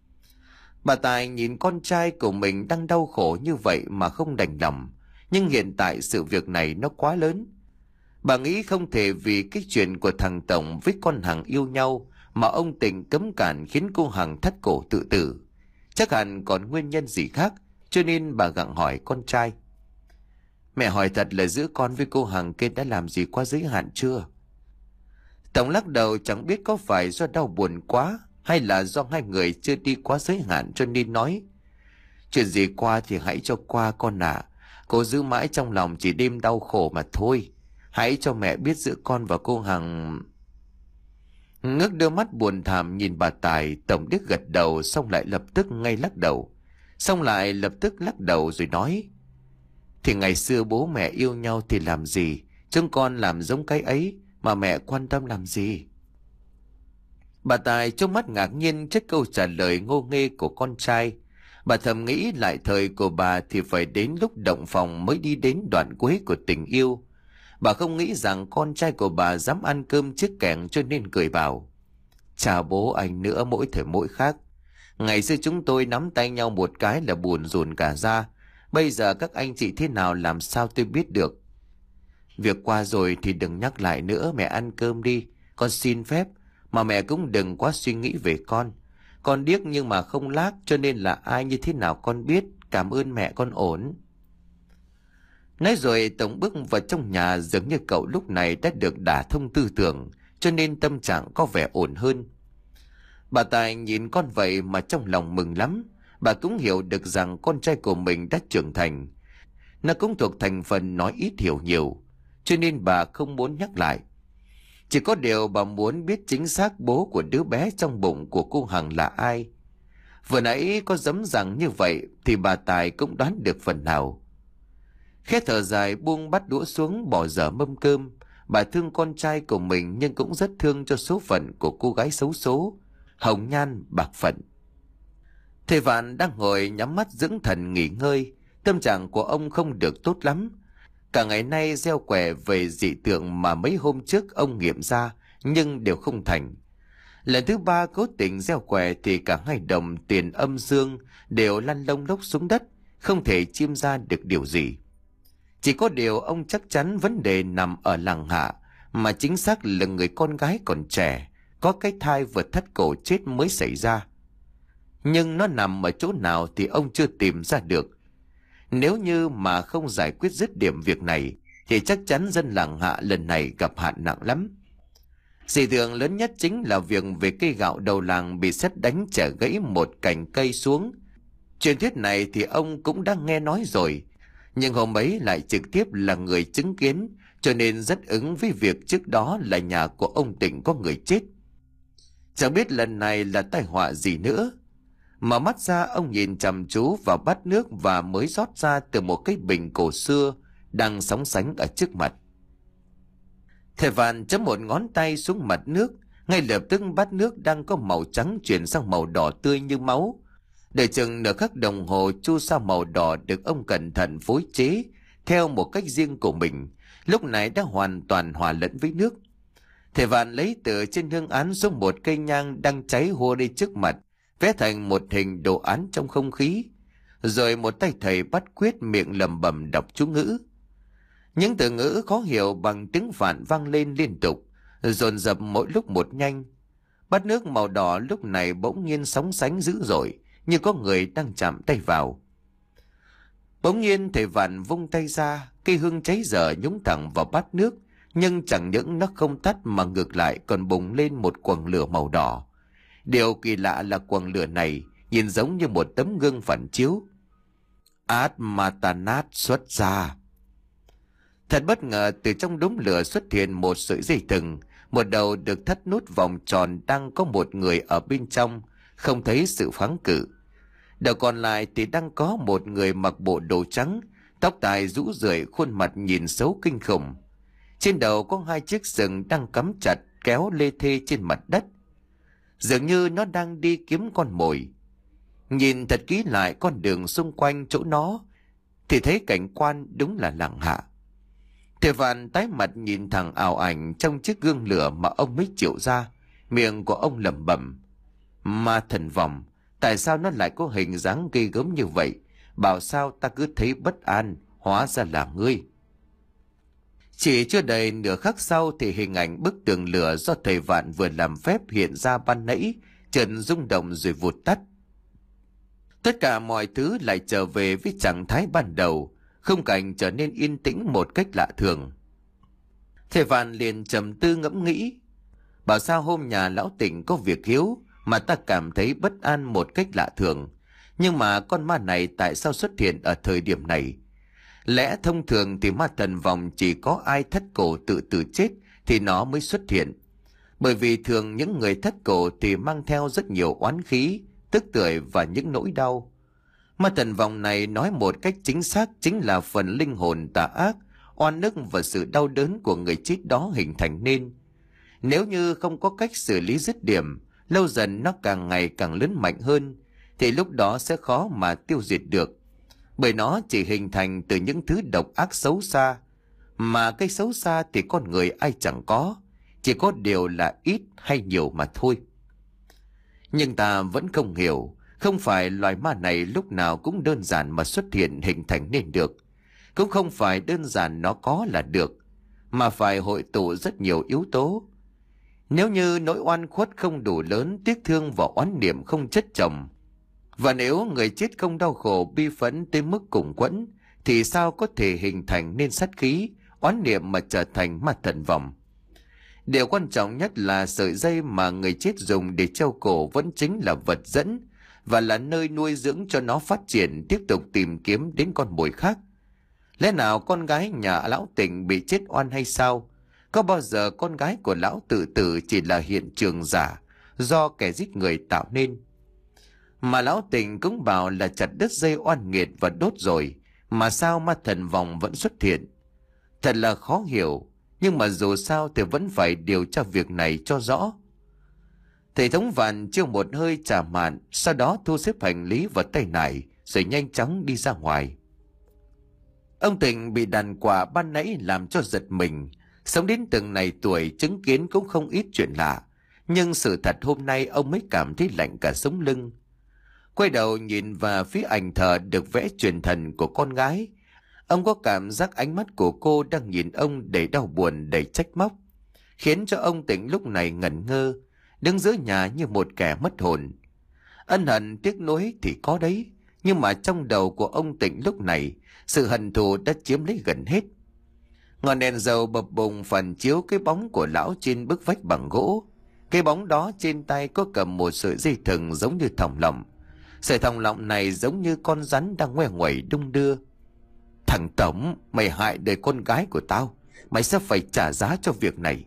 Speaker 1: Bà Tài nhìn con trai của mình đang đau khổ như vậy mà không đành lòng, nhưng hiện tại sự việc này nó quá lớn. Bà nghĩ không thể vì cái chuyện của thằng Tổng với con Hằng yêu nhau mà ông Tịnh cấm cản khiến cô Hằng thắt cổ tự tử. Chắc hẳn còn nguyên nhân gì khác, cho nên bà gặng hỏi con trai. Mẹ hỏi thật là giữa con với cô Hằng kia đã làm gì quá giới hạn chưa? Tổng lắc đầu, chẳng biết có phải do đau buồn quá hay là do hai người chưa đi quá giới hạn cho nên nói. Chuyện gì qua thì hãy cho qua con ạ. À. Cô giữ mãi trong lòng chỉ đêm đau khổ mà thôi. Hãy cho mẹ biết giữa con và cô Hằng. Ngước đôi mắt buồn thảm nhìn bà Tài, Tổng điếc gật đầu xong lại lập tức ngay lắc đầu. Xong lại lập tức lắc đầu rồi nói. Thì ngày xưa bố mẹ yêu nhau thì làm gì? Chúng con làm giống cái ấy mà mẹ quan tâm làm gì? Bà Tài trong mắt ngạc nhiên trước câu trả lời ngô nghê của con trai. Bà thầm nghĩ lại thời của bà thì phải đến lúc động phòng mới đi đến đoạn cuối của tình yêu. Bà không nghĩ rằng con trai của bà dám ăn cơm trước kẻng cho nên cười bảo. Chào bố anh nữa, mỗi thời mỗi khác. Ngày xưa chúng tôi nắm tay nhau một cái là buồn rùn cả ra. Bây giờ các anh chị thế nào làm sao tôi biết được. Việc qua rồi thì đừng nhắc lại nữa, mẹ ăn cơm đi. Con xin phép, mà mẹ cũng đừng quá suy nghĩ về con. Con điếc nhưng mà không lác cho nên là ai như thế nào con biết. Cảm ơn mẹ, con ổn. Nói rồi Tổng bước vào trong nhà, dường như cậu lúc này đã được đả thông tư tưởng, cho nên tâm trạng có vẻ ổn hơn. Bà Tài nhìn con vậy mà trong lòng mừng lắm. Bà cũng hiểu được rằng con trai của mình đã trưởng thành. Nó cũng thuộc thành phần nói ít hiểu nhiều, cho nên bà không muốn nhắc lại. Chỉ có điều bà muốn biết chính xác bố của đứa bé trong bụng của cô Hằng là ai. Vừa nãy có dấm rằng như vậy thì bà Tài cũng đoán được phần nào. Khẽ thở dài buông bát đũa xuống bỏ dở mâm cơm. Bà thương con trai của mình nhưng cũng rất thương cho số phận của cô gái xấu số, hồng nhan bạc phận. Thầy Vạn đang ngồi nhắm mắt dưỡng thần nghỉ ngơi. Tâm trạng của ông không được tốt lắm. Cả ngày nay gieo quẻ về dị tượng mà mấy hôm trước ông nghiệm ra nhưng đều không thành. Lần thứ ba cố tình gieo quẻ thì cả hai đồng tiền âm dương đều lăn lông lốc xuống đất, không thể chiêm ra được điều gì. Chỉ có điều ông chắc chắn vấn đề nằm ở làng Hạ, mà chính xác là người con gái còn trẻ, có cái thai vừa thắt cổ chết mới xảy ra. Nhưng nó nằm ở chỗ nào thì ông chưa tìm ra được. Nếu như mà không giải quyết dứt điểm việc này thì chắc chắn dân làng Hạ lần này gặp hạn nặng lắm. Dị tượng lớn nhất chính là việc về cây gạo đầu làng bị sét đánh chẻ gãy một cành cây xuống. Truyền thuyết này thì ông cũng đã nghe nói rồi, nhưng hôm ấy lại trực tiếp là người chứng kiến, cho nên rất ứng với việc trước đó là nhà của ông Tịnh có người chết. Chẳng biết lần này là tai họa gì nữa. Mở mắt ra ông nhìn chăm chú vào bát nước và mới rót ra từ một cái bình cổ xưa đang sóng sánh ở trước mặt. Thầy Vạn chấm một ngón tay xuống mặt nước, ngay lập tức bát nước đang có màu trắng chuyển sang màu đỏ tươi như máu. Đợi chừng nửa khắc đồng hồ, chu sa màu đỏ được ông cẩn thận phối chế theo một cách riêng của mình, lúc này đã hoàn toàn hòa lẫn với nước. Thầy Vạn lấy từ trên hương án xuống một cây nhang đang cháy hua đi trước mặt, vẽ thành một hình đồ án trong không khí. Rồi một tay thầy bắt quyết, miệng lẩm bẩm đọc chú ngữ. Những từ ngữ khó hiểu bằng tiếng Phạn vang lên liên tục, dồn dập mỗi lúc một nhanh. Bát nước màu đỏ lúc này bỗng nhiên sóng sánh dữ dội, như có người đang chạm tay vào. Bỗng nhiên thầy Vạn vung tay ra, cây hương cháy dở nhúng thẳng vào bát nước, nhưng chẳng những nó không tắt mà ngược lại còn bùng lên một quầng lửa màu đỏ. Điều kỳ lạ là quầng lửa này nhìn giống như một tấm gương phản chiếu. Atmatanat xuất ra. Thật bất ngờ, từ trong đống lửa xuất hiện một sợi dây thừng, một đầu được thắt nút vòng tròn, đang có một người ở bên trong, không thấy sự kháng cự. Đầu còn lại thì đang có một người mặc bộ đồ trắng, tóc tai rũ rượi, khuôn mặt nhìn xấu kinh khủng. Trên đầu có hai chiếc sừng đang cắm chặt kéo lê thê trên mặt đất, dường như nó đang đi kiếm con mồi. Nhìn thật kỹ lại con đường xung quanh chỗ nó thì thấy cảnh quan đúng là lặng hạ. Thầy Vạn tái mặt nhìn thẳng ảo ảnh trong chiếc gương lửa mà ông mới triệu ra, miệng của ông lẩm bẩm: Ma thần vòng, tại sao nó lại có hình dáng ghê gớm như vậy? Bảo sao ta cứ thấy bất an, hóa ra là ngươi. Chỉ chưa đầy nửa khắc sau thì hình ảnh bức tường lửa do thầy Vạn vừa làm phép hiện ra ban nãy chợt rung động rồi vụt tắt. Tất cả mọi thứ lại trở về với trạng thái ban đầu, khung cảnh trở nên yên tĩnh một cách lạ thường. Thầy Vạn liền trầm tư ngẫm nghĩ, bảo sao hôm nhà lão Tịnh có việc hiếu mà ta cảm thấy bất an một cách lạ thường, nhưng mà con ma này tại sao xuất hiện ở thời điểm này? Lẽ thông thường thì ma thần vòng chỉ có ai thất cổ tự tử chết thì nó mới xuất hiện, bởi vì thường những người thất cổ thì mang theo rất nhiều oán khí, tức tưởi và những nỗi đau. Ma thần vòng này nói một cách chính xác chính là phần linh hồn tà ác, oan ức và sự đau đớn của người chết đó hình thành nên. Nếu như không có cách xử lý dứt điểm, lâu dần nó càng ngày càng lớn mạnh hơn, thì lúc đó sẽ khó mà tiêu diệt được, bởi nó chỉ hình thành từ những thứ độc ác xấu xa, mà cái xấu xa thì con người ai chẳng có, chỉ có điều là ít hay nhiều mà thôi. Nhưng ta vẫn không hiểu, không phải loài ma này lúc nào cũng đơn giản mà xuất hiện hình thành nên được, cũng không phải đơn giản nó có là được, mà phải hội tụ rất nhiều yếu tố. Nếu như nỗi oan khuất không đủ lớn, tiếc thương và oán niệm không chất chồng, và nếu người chết không đau khổ bi phẫn tới mức cùng quẫn, thì sao có thể hình thành nên sát khí, oán niệm mà trở thành ma thần vòng? Điều quan trọng nhất là sợi dây mà người chết dùng để treo cổ vẫn chính là vật dẫn, và là nơi nuôi dưỡng cho nó phát triển, tiếp tục tìm kiếm đến con mồi khác. Lẽ nào con gái nhà lão Tịnh bị chết oan hay sao? Có bao giờ con gái của lão tự tử chỉ là hiện trường giả do kẻ giết người tạo nên? Mà lão Tịnh cũng bảo là chặt đứt dây oan nghiệt và đốt rồi, mà sao ma thần vòng vẫn xuất hiện? Thật là khó hiểu, nhưng mà dù sao thì vẫn phải điều tra việc này cho rõ. Thầy Thống Vạn chiêu một hơi trà mạn, sau đó thu xếp hành lý vào tay nải rồi nhanh chóng đi ra ngoài. Ông Tịnh bị đàn quả ban nãy làm cho giật mình. Sống đến từng này tuổi chứng kiến cũng không ít chuyện lạ, nhưng sự thật hôm nay ông mới cảm thấy lạnh cả sống lưng. Quay đầu nhìn vào phía ảnh thờ được vẽ truyền thần của con gái, ông có cảm giác ánh mắt của cô đang nhìn ông đầy đau buồn, đầy trách móc, khiến cho ông Tịnh lúc này ngẩn ngơ, đứng giữa nhà như một kẻ mất hồn. Ân hận tiếc nuối thì có đấy, nhưng mà trong đầu của ông Tịnh lúc này, sự hận thù đã chiếm lấy gần hết. Ngọn đèn dầu bập bùng phản chiếu cái bóng của lão trên bức vách bằng gỗ. Cái bóng đó trên tay có cầm một sợi dây thừng giống như thòng lọng. Sợi thòng lọng này giống như con rắn đang ngoe nguẩy đung đưa. Thằng Tổng, mày hại đời con gái của tao, mày sẽ phải trả giá cho việc này.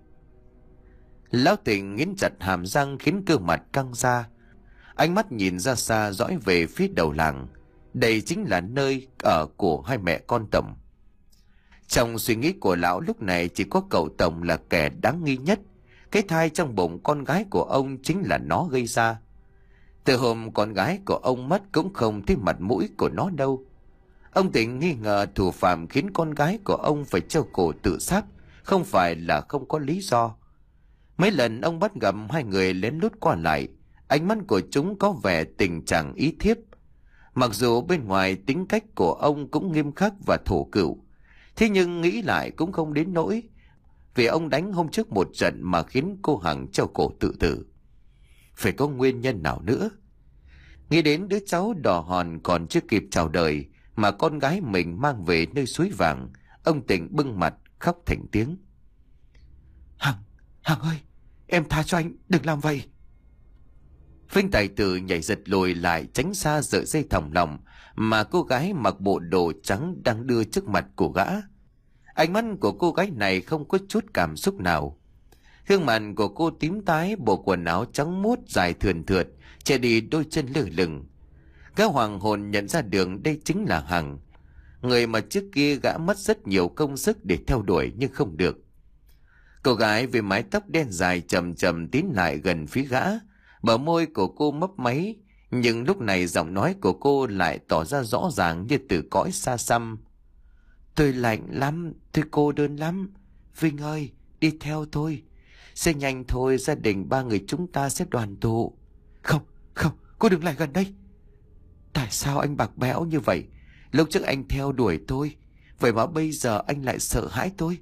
Speaker 1: Lão Tịnh nghiến chặt hàm răng khiến cơ mặt căng ra. Ánh mắt nhìn ra xa dõi về phía đầu làng. Đây chính là nơi ở của hai mẹ con Tổng. Trong suy nghĩ của lão lúc này chỉ có cậu Tổng là kẻ đáng nghi nhất. Cái thai trong bụng con gái của ông chính là nó gây ra. Từ hôm con gái của ông mất cũng không thấy mặt mũi của nó đâu. Ông Tịnh nghi ngờ thủ phạm khiến con gái của ông phải treo cổ tự sát không phải là không có lý do. Mấy lần ông bắt gặp hai người lén lút qua lại, ánh mắt của chúng có vẻ tình trạng ý thiếp. Mặc dù bên ngoài tính cách của ông cũng nghiêm khắc và thổ cửu, thế nhưng nghĩ lại cũng không đến nỗi, vì ông đánh hôm trước một trận mà khiến cô Hằng treo cổ tự tử. Phải có nguyên nhân nào nữa. Nghĩ đến đứa cháu đỏ hòn còn chưa kịp chào đời mà con gái mình mang về nơi suối vàng, ông Tịnh bưng mặt khóc thành tiếng. Hằng, Hằng ơi, em tha cho anh, đừng làm vậy. Vinh Tài Tử nhảy giật lùi lại tránh xa sợi dây thòng lòng mà cô gái mặc bộ đồ trắng đang đưa trước mặt của gã. Ánh mắt của cô gái này không có chút cảm xúc nào. Gương mặt của cô tím tái, bộ quần áo trắng muốt dài thườn thượt, che đi đôi chân lơ lửng. Gã hoàng hồn nhận ra được đây chính là Hằng, người mà trước kia gã mất rất nhiều công sức để theo đuổi nhưng không được. Cô gái với mái tóc đen dài chậm chậm tiến lại gần phía gã, bờ môi của cô mấp máy, nhưng lúc này giọng nói của cô lại tỏ ra rõ ràng như từ cõi xa xăm. Tôi lạnh lắm, tôi cô đơn lắm. Vinh ơi, đi theo tôi. Sẽ nhanh thôi, gia đình ba người chúng ta sẽ đoàn tụ. Không, không, cô đừng lại gần đây. Tại sao anh bạc bẽo như vậy? Lúc trước anh theo đuổi tôi, vậy mà bây giờ anh lại sợ hãi tôi.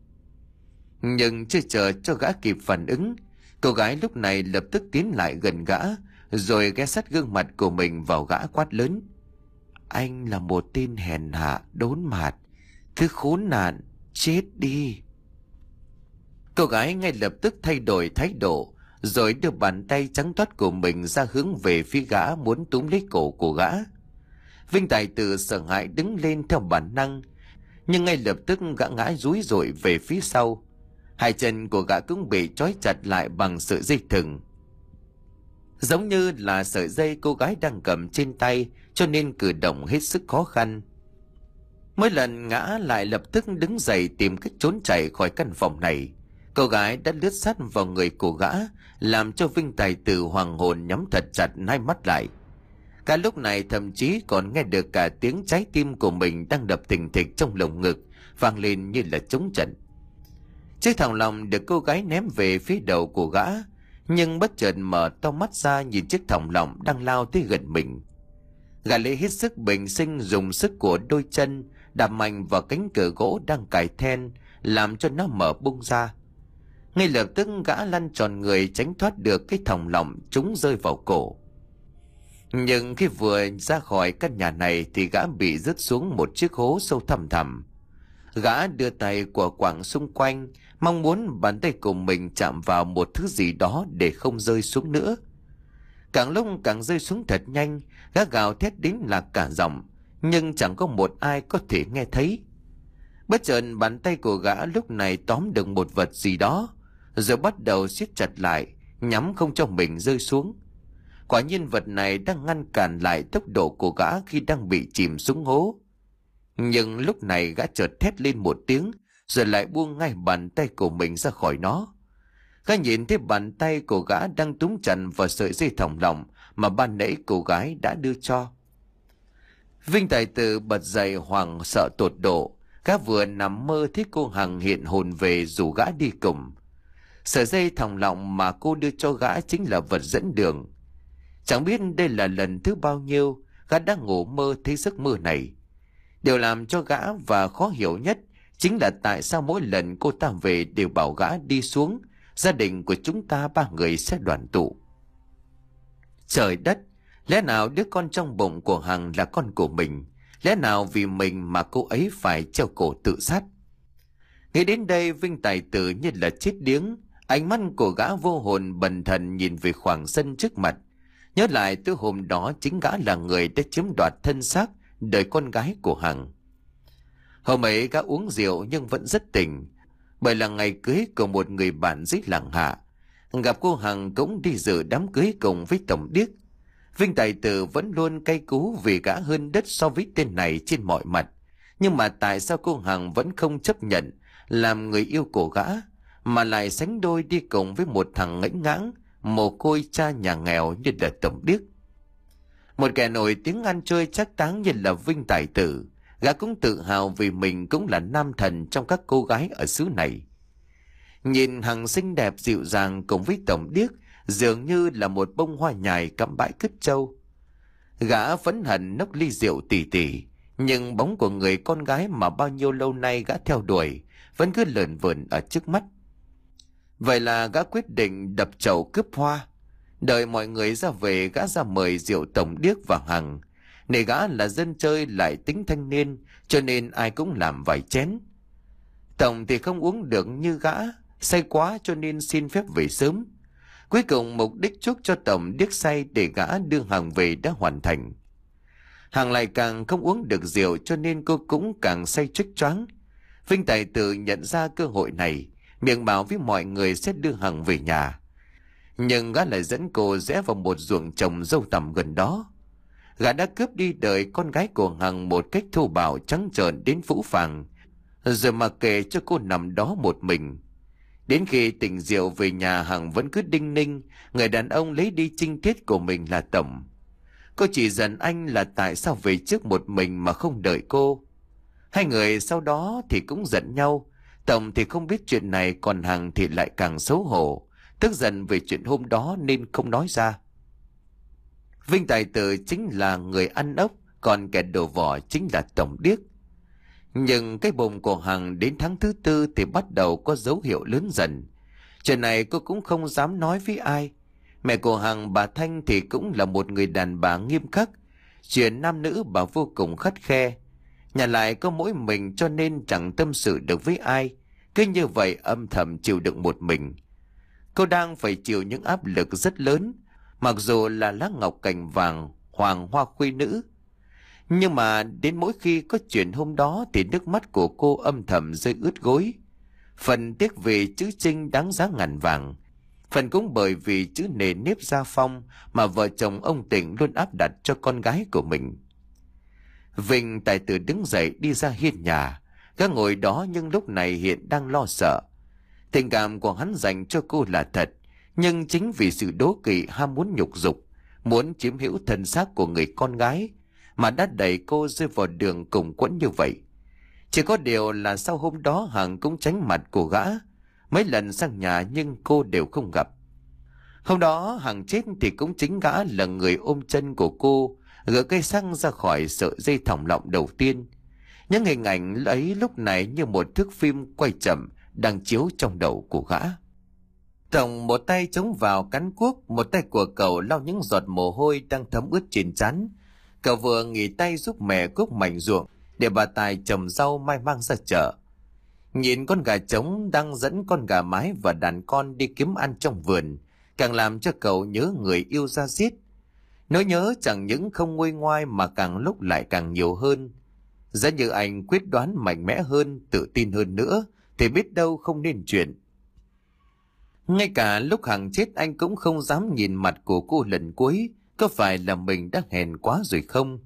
Speaker 1: Nhưng chưa chờ cho gã kịp phản ứng, cô gái lúc này lập tức tiến lại gần gã, rồi ghé sát gương mặt của mình vào gã quát lớn. Anh là một tên hèn hạ, đốn mạt, thứ khốn nạn, chết đi. Cô gái ngay lập tức thay đổi thái độ, rồi đưa bàn tay trắng toát của mình ra hướng về phía gã, muốn túm lấy cổ của gã. Vinh Tài Tử sợ hãi đứng lên theo bản năng, nhưng ngay lập tức gã ngã rúi rội về phía sau. Hai chân của gã cũng bị trói chặt lại bằng sợi dây thừng, giống như là sợi dây cô gái đang cầm trên tay, cho nên cử động hết sức khó khăn. Mỗi lần ngã lại lập tức đứng dậy tìm cách trốn chạy khỏi căn phòng này. Cô gái đã lướt sát vào người của gã, làm cho Vinh Tài Tử hoàng hồn nhắm thật chặt hai mắt lại. Cả lúc này thậm chí còn nghe được cả tiếng trái tim của mình đang đập thình thịch trong lồng ngực, vang lên như là trống trận. Chiếc thòng lọng được cô gái ném về phía đầu của gã, nhưng bất chợt mở to mắt ra nhìn chiếc thòng lọng đang lao tới gần mình. Gã lấy hết sức bình sinh dùng sức của đôi chân đạp mạnh vào cánh cửa gỗ đang cài then, làm cho nó mở bung ra. Ngay lập tức gã lăn tròn người tránh thoát được cái thòng lọng chúng rơi vào cổ. Nhưng khi vừa ra khỏi căn nhà này thì gã bị rớt xuống một chiếc hố sâu thẳm thẳm. Gã đưa tay của quạng xung quanh, mong muốn bàn tay của mình chạm vào một thứ gì đó để không rơi xuống nữa. Càng lúc càng rơi xuống thật nhanh, gã gào thét đến lạc cả giọng, nhưng chẳng có một ai có thể nghe thấy. Bất chợt bàn tay của gã lúc này tóm được một vật gì đó, rồi bắt đầu siết chặt lại, nhắm không cho mình rơi xuống. Quả nhiên vật này đang ngăn cản lại tốc độ của gã khi đang bị chìm xuống hố. Nhưng lúc này gã chợt thét lên một tiếng, rồi lại buông ngay bàn tay của mình ra khỏi nó. Gã nhìn thấy bàn tay của gã đang túm chặt vào sợi dây thòng lọng mà ban nãy cô gái đã đưa cho. Vinh Tài Tử bật dậy hoảng sợ tột độ. Gã vừa nằm mơ thấy cô Hằng hiện hồn về rủ gã đi cùng. Sợi dây thòng lọng mà cô đưa cho gã chính là vật dẫn đường. Chẳng biết đây là lần thứ bao nhiêu gã đã ngủ mơ thấy giấc mơ này. Điều làm cho gã và khó hiểu nhất chính là tại sao mỗi lần cô ta về đều bảo gã đi xuống, gia đình của chúng ta ba người sẽ đoàn tụ. Trời đất, lẽ nào đứa con trong bụng của Hằng là con của mình? Lẽ nào vì mình mà cô ấy phải treo cổ tự sát? Nghĩ đến đây Vinh Tài Tử như là chết điếng, ánh mắt của gã vô hồn bần thần nhìn về khoảng sân trước mặt. Nhớ lại từ hôm đó chính gã là người đã chiếm đoạt thân xác đời con gái của Hằng. Hôm ấy gã uống rượu nhưng vẫn rất tỉnh, bởi là ngày cưới của một người bạn dưới làng Hạ. Gặp cô Hằng cũng đi dự đám cưới cùng với Tổng Điếc. Vinh Tài Tử vẫn luôn cay cú vì gã hơn đất so với tên này trên mọi mặt. Nhưng mà tại sao cô Hằng vẫn không chấp nhận làm người yêu của gã, mà lại sánh đôi đi cùng với một thằng ngãnh ngãng, mồ côi cha nhà nghèo như là Tổng Điếc? Một kẻ nổi tiếng ăn chơi chắc táng như là Vinh Tài Tử, gã cũng tự hào vì mình cũng là nam thần trong các cô gái ở xứ này. Nhìn Hằng xinh đẹp dịu dàng cùng với Tổng Điếc dường như là một bông hoa nhài cắm bãi cứt trâu. Gã phẫn hận nốc ly rượu tỉ tỉ, nhưng bóng của người con gái mà bao nhiêu lâu nay gã theo đuổi vẫn cứ lởn vởn ở trước mắt. Vậy là gã quyết định đập chậu cướp hoa. Đợi mọi người ra về, gã ra mời rượu Tổng Điếc và Hằng. Nể gã là dân chơi lại tính thanh niên, cho nên ai cũng làm vài chén. Tổng thì không uống được như gã, say quá cho nên xin phép về sớm. Cuối cùng mục đích chúc cho Tổng Điếc say để gã đưa Hằng về đã hoàn thành. Hằng lại càng không uống được rượu cho nên cô cũng càng say choáng choáng. Vinh Tài Tử nhận ra cơ hội này, miệng bảo với mọi người sẽ đưa Hằng về nhà. Nhưng gã lại dẫn cô rẽ vào một ruộng trồng dâu tằm gần đó. Gã đã cướp đi đời con gái của Hằng một cách thô bạo trắng trợn đến phũ phàng, rồi mà kể cho cô nằm đó một mình. Đến khi tỉnh rượu về nhà, Hằng vẫn cứ đinh ninh người đàn ông lấy đi trinh tiết của mình là Tổng. Cô chỉ giận anh là tại sao về trước một mình mà không đợi cô. Hai người sau đó thì cũng giận nhau. Tổng thì không biết chuyện này, còn Hằng thì lại càng xấu hổ, tức giận về chuyện hôm đó nên không nói ra. Vinh Tài Tử chính là người ăn ốc, còn kẻ đổ vỏ chính là Tổng Điếc. Nhưng cái bụng của Hằng đến tháng thứ tư thì bắt đầu có dấu hiệu lớn dần. Chuyện này cô cũng không dám nói với ai. Mẹ của Hằng, bà Thanh, thì cũng là một người đàn bà nghiêm khắc. Chuyện nam nữ bà vô cùng khắt khe. Nhà lại có mỗi mình cho nên chẳng tâm sự được với ai. Cứ như vậy âm thầm chịu đựng một mình. Cô đang phải chịu những áp lực rất lớn, mặc dù là lá ngọc cành vàng, hoàng hoa khuê nữ. Nhưng mà đến mỗi khi có chuyện hôm đó thì nước mắt của cô âm thầm rơi ướt gối. Phần tiếc vì chữ Trinh đáng giá ngàn vàng, phần cũng bởi vì chữ nề nếp gia phong mà vợ chồng ông Tịnh luôn áp đặt cho con gái của mình. Vinh Tài Tử đứng dậy đi ra hiên nhà. Gã ngồi đó nhưng lúc này hiện đang lo sợ. Tình cảm của hắn dành cho cô là thật, nhưng chính vì sự đố kỵ ham muốn nhục dục, muốn chiếm hữu thân xác của người con gái mà đã đẩy cô rơi vào đường cùng quẫn như vậy. Chỉ có điều là sau hôm đó Hằng cũng tránh mặt của gã. Mấy lần sang nhà nhưng cô đều không gặp. Hôm đó Hằng chết thì cũng chính gã là người ôm chân của cô, gỡ cây xăng ra khỏi sợi dây thòng lọng đầu tiên. Những hình ảnh ấy lúc này như một thước phim quay chậm đang chiếu trong đầu của gã. Tổng một tay chống vào cán cuốc, một tay của cậu lau những giọt mồ hôi đang thấm ướt trên trán. Cậu vừa nghỉ tay giúp mẹ cuốc mảnh ruộng để bà Tài trồng rau mai mang ra chợ. Nhìn con gà trống đang dẫn con gà mái và đàn con đi kiếm ăn trong vườn, càng làm cho cậu nhớ người yêu ra giết. Nỗi nhớ chẳng những không nguôi ngoai mà càng lúc lại càng nhiều hơn. Giá như anh quyết đoán mạnh mẽ hơn, tự tin hơn nữa, thì biết đâu không nên chuyện. Ngay cả lúc Hằng chết anh cũng không dám nhìn mặt của cô lần cuối. Có phải là mình đã hèn quá rồi không?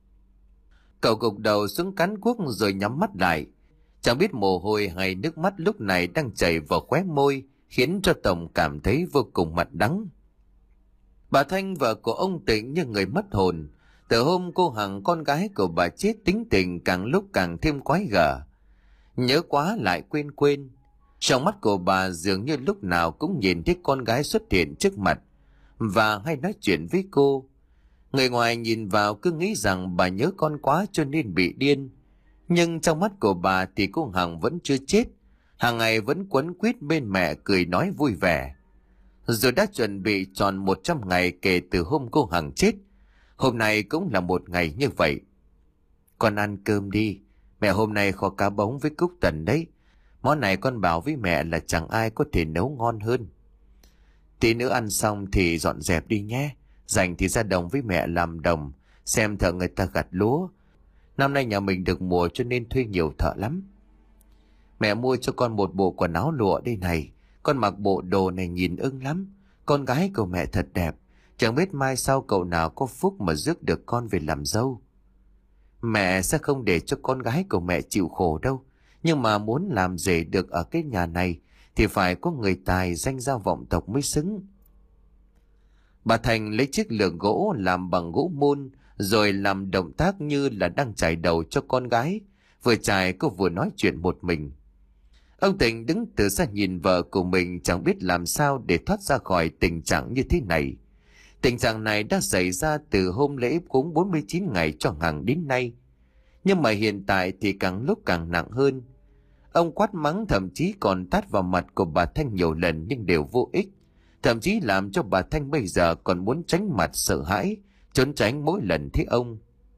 Speaker 1: Cậu gục đầu xuống cán cuốc rồi nhắm mắt lại. Chẳng biết mồ hôi hay nước mắt lúc này đang chảy vào khóe môi, khiến cho Tổng cảm thấy vô cùng mặn đắng. Bà Thanh, vợ của ông Tịnh, như người mất hồn. Từ hôm cô Hằng, con gái của bà chết, tính tình càng lúc càng thêm quái gở. Nhớ quá lại quên quên. Trong mắt của bà dường như lúc nào cũng nhìn thấy con gái xuất hiện trước mặt và hay nói chuyện với cô. Người ngoài nhìn vào cứ nghĩ rằng bà nhớ con quá cho nên bị điên. Nhưng trong mắt của bà thì cô Hằng vẫn chưa chết. Hàng ngày vẫn quấn quýt bên mẹ cười nói vui vẻ. Rồi đã chuẩn bị tròn một trăm ngày kể từ hôm cô Hằng chết. Hôm nay cũng là một ngày như vậy. Con ăn cơm đi. Mẹ hôm nay kho cá bống với cúc tần đấy. Món này con bảo với mẹ là chẳng ai có thể nấu ngon hơn. Tí nữa ăn xong thì dọn dẹp đi nhé. Rảnh thì ra đồng với mẹ làm đồng, xem thợ người ta gặt lúa. Năm nay nhà mình được mùa cho nên thuê nhiều thợ lắm. Mẹ mua cho con một bộ quần áo lụa đây này. Con mặc bộ đồ này nhìn ưng lắm. Con gái của mẹ thật đẹp. Chẳng biết mai sau cậu nào có phúc mà rước được con về làm dâu. Mẹ sẽ không để cho con gái của mẹ chịu khổ đâu. Nhưng mà muốn làm rể được ở cái nhà này thì phải có người tài danh gia vọng tộc mới xứng. Bà Thành lấy chiếc lược gỗ làm bằng gỗ mun, rồi làm động tác như là đang chải đầu cho con gái. Vừa chải cô vừa nói chuyện một mình. Ông Tịnh đứng từ xa nhìn vợ của mình, chẳng biết làm sao để thoát ra khỏi tình trạng như thế này. Tình trạng này đã xảy ra từ hôm lễ cúng bốn mươi chín ngày cho Hằng đến nay. Nhưng mà hiện tại thì càng lúc càng nặng hơn. Ông quát mắng, thậm chí còn tát vào mặt của bà Thanh nhiều lần nhưng đều vô ích. Thậm chí làm cho bà Thanh bây giờ còn muốn tránh mặt sợ hãi, trốn tránh mỗi lần thấy ông.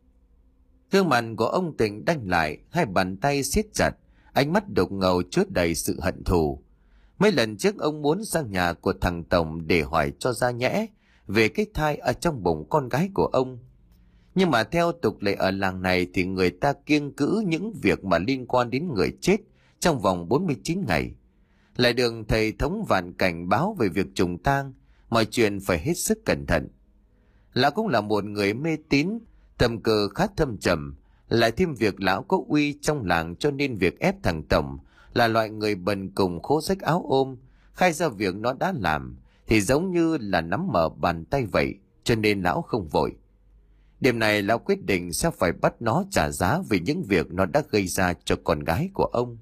Speaker 1: Gương mặt của ông Tịnh đanh lại, hai bàn tay siết chặt, ánh mắt đục ngầu chứa đầy sự hận thù. Mấy lần trước ông muốn sang nhà của thằng Tổng để hỏi cho ra nhẽ về cái thai ở trong bụng con gái của ông. Nhưng mà theo tục lệ ở làng này thì người ta kiêng cữ những việc mà liên quan đến người chết trong vòng bốn mươi chín ngày. Lại được thầy thống vạn cảnh báo về việc trùng tang, mọi chuyện phải hết sức cẩn thận. Lão cũng là một người mê tín, tầm cờ khá thâm trầm, lại thêm việc lão có uy trong làng, cho nên việc ép thằng Tổng là loại người bần cùng khố rách áo ôm, khai ra việc nó đã làm thì giống như là nắm mở bàn tay vậy, cho nên lão không vội. Đêm này lão quyết định sẽ phải bắt nó trả giá vì những việc nó đã gây ra cho con gái của ông.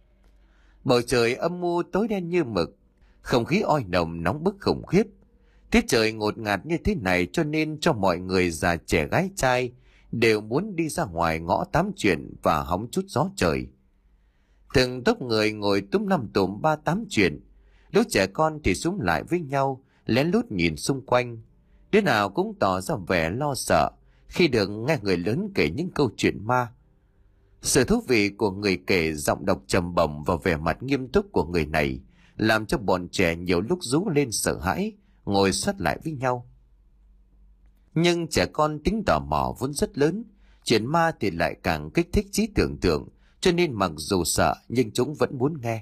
Speaker 1: Bầu trời âm u tối đen như mực, không khí oi nồng nóng bức khủng khiếp. Tiết trời ngột ngạt như thế này cho nên cho mọi người già trẻ gái trai đều muốn đi ra ngoài ngõ tám chuyện và hóng chút gió trời. Từng tốp người ngồi túm năm tụm ba tám chuyện, lúc trẻ con thì xúm lại với nhau, lén lút nhìn xung quanh. Đứa nào cũng tỏ ra vẻ lo sợ khi được nghe người lớn kể những câu chuyện ma. Sự thú vị của người kể, giọng đọc trầm bổng và vẻ mặt nghiêm túc của người này làm cho bọn trẻ nhiều lúc rú lên sợ hãi, ngồi sát lại với nhau. Nhưng trẻ con tính tò mò vốn rất lớn, chuyện ma thì lại càng kích thích trí tưởng tượng, cho nên mặc dù sợ nhưng chúng vẫn muốn nghe.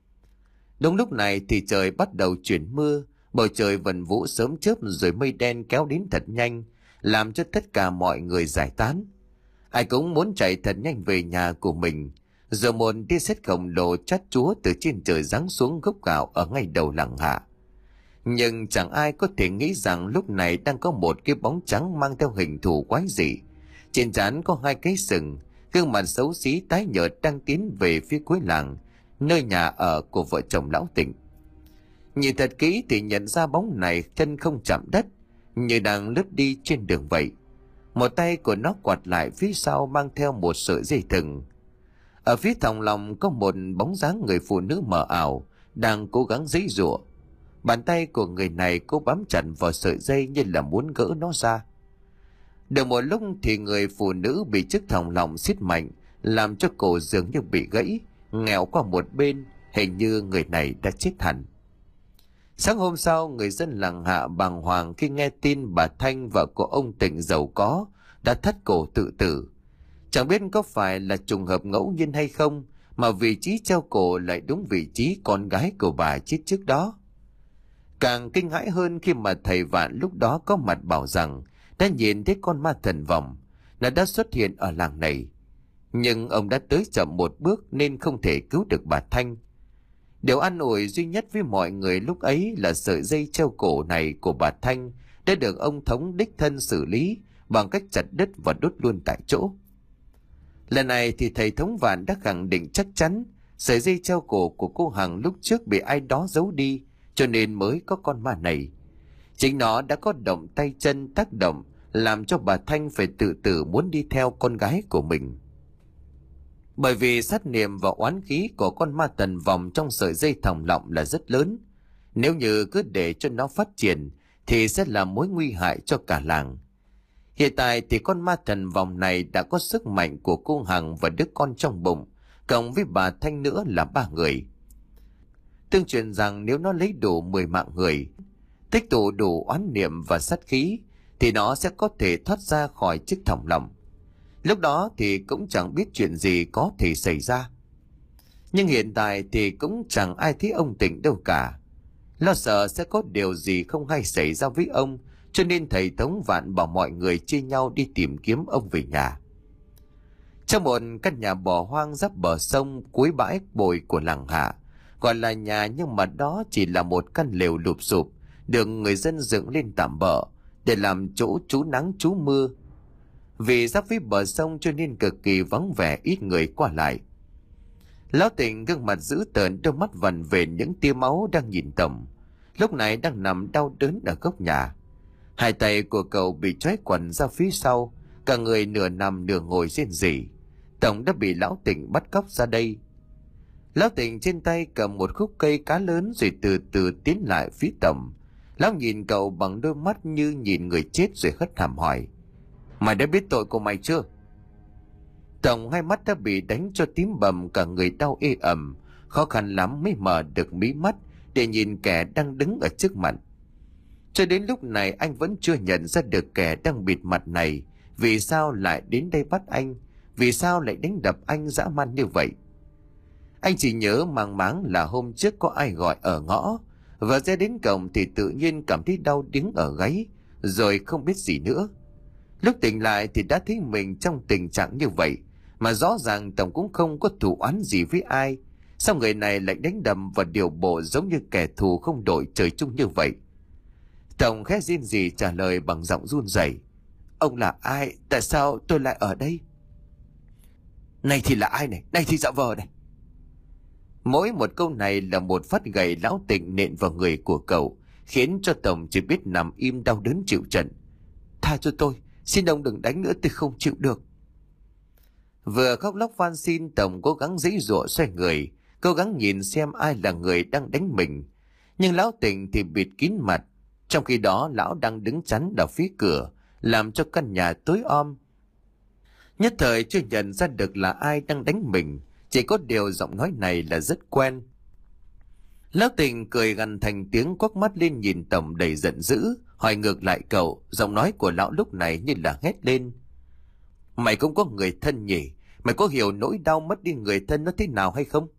Speaker 1: Đúng lúc này thì trời bắt đầu chuyển mưa, bầu trời vần vũ sớm chớp rồi mây đen kéo đến thật nhanh, làm cho tất cả mọi người giải tán. Ai cũng muốn chạy thật nhanh về nhà của mình. Giờ một tia sét khổng lồ chát chúa từ trên trời giáng xuống gốc gạo ở ngay đầu làng Hạ. Nhưng chẳng ai có thể nghĩ rằng lúc này đang có một cái bóng trắng mang theo hình thù quái dị. Trên trán có hai cái sừng, gương mặt xấu xí tái nhợt đang tiến về phía cuối làng, nơi nhà ở của vợ chồng lão Tịnh. Nhìn thật kỹ thì nhận ra bóng này chân không chạm đất, như đang lướt đi trên đường vậy. Một tay của nó quạt lại phía sau mang theo một sợi dây thừng. Ở phía thòng lòng có một bóng dáng người phụ nữ mờ ảo đang cố gắng giãy giụa. Bàn tay của người này cố bám chặt vào sợi dây như là muốn gỡ nó ra. Được một lúc thì người phụ nữ bị chiếc thòng lọng siết mạnh, làm cho cổ dường như bị gãy, nghèo qua một bên, hình như người này đã chết hẳn. Sáng hôm sau, người dân làng Hạ bàng hoàng khi nghe tin bà Thanh, vợ của ông Tịnh giàu có, đã thắt cổ tự tử. Chẳng biết có phải là trùng hợp ngẫu nhiên hay không, mà vị trí treo cổ lại đúng vị trí con gái của bà chết trước đó. Càng kinh hãi hơn khi mà thầy Vạn lúc đó có mặt bảo rằng đã nhìn thấy con ma thần vòng, nó đã xuất hiện ở làng này. Nhưng ông đã tới chậm một bước nên không thể cứu được bà Thanh. Điều an ủi duy nhất với mọi người lúc ấy là sợi dây treo cổ này của bà Thanh đã được ông Thống đích thân xử lý bằng cách chặt đứt và đốt luôn tại chỗ. Lần này thì thầy Thống Vạn đã khẳng định chắc chắn sợi dây treo cổ của cô Hằng lúc trước bị ai đó giấu đi, cho nên mới có con ma này. Chính nó đã có động tay chân tác động, làm cho bà Thanh phải tự tử muốn đi theo con gái của mình. Bởi vì sát niệm và oán khí của con ma thần vòng trong sợi dây thòng lọng là rất lớn. Nếu như cứ để cho nó phát triển thì sẽ là mối nguy hại cho cả làng. Hiện tại thì con ma thần vòng này đã có sức mạnh của cô Hằng và đứa con trong bụng, cộng với bà Thanh nữa là ba người. Tương truyền rằng nếu nó lấy đủ mười mạng người, tích tụ đủ oán niệm và sát khí, thì nó sẽ có thể thoát ra khỏi chiếc thòng lọng. Lúc đó thì cũng chẳng biết chuyện gì có thể xảy ra. Nhưng hiện tại thì cũng chẳng ai thấy ông Tịnh đâu cả. Lo sợ sẽ có điều gì không hay xảy ra với ông, cho nên thầy Thống Vạn bảo mọi người chia nhau đi tìm kiếm ông về nhà. Trong một căn nhà bỏ hoang giáp bờ sông cuối bãi bồi của làng Hạ, gọi là nhà nhưng mà đó chỉ là một căn lều lụp xụp, được người dân dựng lên tạm bợ để làm chỗ trú nắng trú mưa. Vì giáp với bờ sông cho nên cực kỳ vắng vẻ, ít người qua lại. Lão Tịnh gương mặt dữ tợn, đôi mắt vằn về những tia máu đang nhìn Tổng, lúc này đang nằm đau đớn ở góc nhà. Hai tay của cậu bị trói quần ra phía sau, cả người nửa nằm nửa ngồi rên rỉ. Tổng đã bị Lão Tịnh bắt cóc ra đây. Lão Tịnh trên tay cầm một khúc cây cá lớn rồi từ từ tiến lại phía Tổng. Lão nhìn cậu bằng đôi mắt như nhìn người chết rồi hất hàm hỏi: "Mày đã biết tội của mày chưa?" Tổng hai mắt đã bị đánh cho tím bầm, cả người đau ê ẩm, khó khăn lắm mới mở được mí mắt để nhìn kẻ đang đứng ở trước mặt. Cho đến lúc này anh vẫn chưa nhận ra được kẻ đang bịt mặt này vì sao lại đến đây bắt anh, vì sao lại đánh đập anh dã man như vậy. Anh chỉ nhớ mang máng là hôm trước có ai gọi ở ngõ, và ra đến cổng thì tự nhiên cảm thấy đau điếng ở gáy, rồi không biết gì nữa. Lúc tỉnh lại thì đã thấy mình trong tình trạng như vậy, mà rõ ràng Tổng cũng không có thù oán gì với ai. Sao người này lại đánh đập và điều bộ giống như kẻ thù không đội trời chung như vậy? Tổng khẽ rên rỉ trả lời bằng giọng run rẩy: "Ông là ai? Tại sao tôi lại ở đây?" "Này thì là ai này? Này thì dạ vờ này." Mỗi một câu này là một phát gậy Lão Tịnh nện vào người của cậu, khiến cho Tổng chỉ biết nằm im đau đớn chịu trận. "Tha cho tôi, xin ông đừng đánh nữa, tôi không chịu được." Vừa khóc lóc van xin, Tổng cố gắng giãy giụa xoay người, cố gắng nhìn xem ai là người đang đánh mình. Nhưng Lão Tịnh thì bịt kín mặt, trong khi đó lão đang đứng chắn ở phía cửa, làm cho căn nhà tối om. Nhất thời chưa nhận ra được là ai đang đánh mình, chỉ có điều giọng nói này là rất quen. Lão Tịnh cười gằn thành tiếng, quắc mắt lên nhìn Tổng đầy giận dữ, hỏi ngược lại cậu. Giọng nói của lão lúc này như là hét lên: "Mày cũng có người thân nhỉ? Mày có hiểu nỗi đau mất đi người thân nó thế nào hay không?"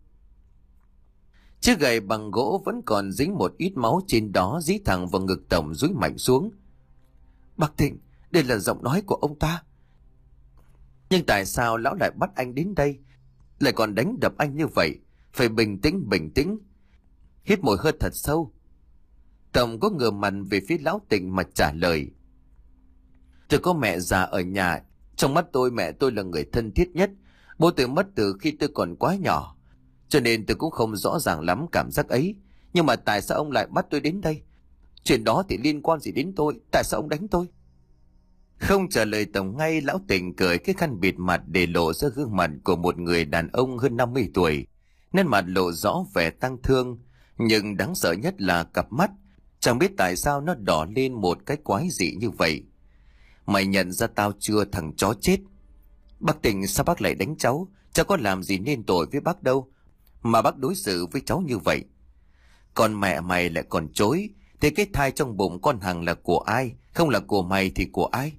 Speaker 1: Chiếc gậy bằng gỗ vẫn còn dính một ít máu trên đó, dí thẳng vào ngực Tổng, dúi mạnh xuống. "Bác Thịnh, đây là giọng nói của ông ta. Nhưng tại sao lão lại bắt anh đến đây, lại còn đánh đập anh như vậy? Phải bình tĩnh, bình tĩnh." Hít một hơi thật sâu, Tổng có ngửa mặt về phía Lão Tịnh mà trả lời: "Tôi có mẹ già ở nhà, trong mắt tôi mẹ tôi là người thân thiết nhất. Bố tôi mất từ khi tôi còn quá nhỏ, cho nên tôi cũng không rõ ràng lắm cảm giác ấy. Nhưng mà tại sao ông lại bắt tôi đến đây? Chuyện đó thì liên quan gì đến tôi? Tại sao ông đánh tôi?" Không trả lời Tổng ngay, Lão Tịnh cởi cái khăn bịt mặt để lộ ra gương mặt của một người đàn ông hơn năm mươi tuổi, nên mặt lộ rõ vẻ tang thương. Nhưng đáng sợ nhất là cặp mắt, chẳng biết tại sao nó đỏ lên một cái quái dị như vậy. "Mày nhận ra tao chưa, thằng chó chết?" "Bác Tịnh, sao bác lại đánh cháu? Cháu có làm gì nên tội với bác đâu, mà bác đối xử với cháu như vậy." "Còn mẹ mày lại còn chối. Thế cái thai trong bụng con Hằng là của ai? Không là của mày thì của ai?"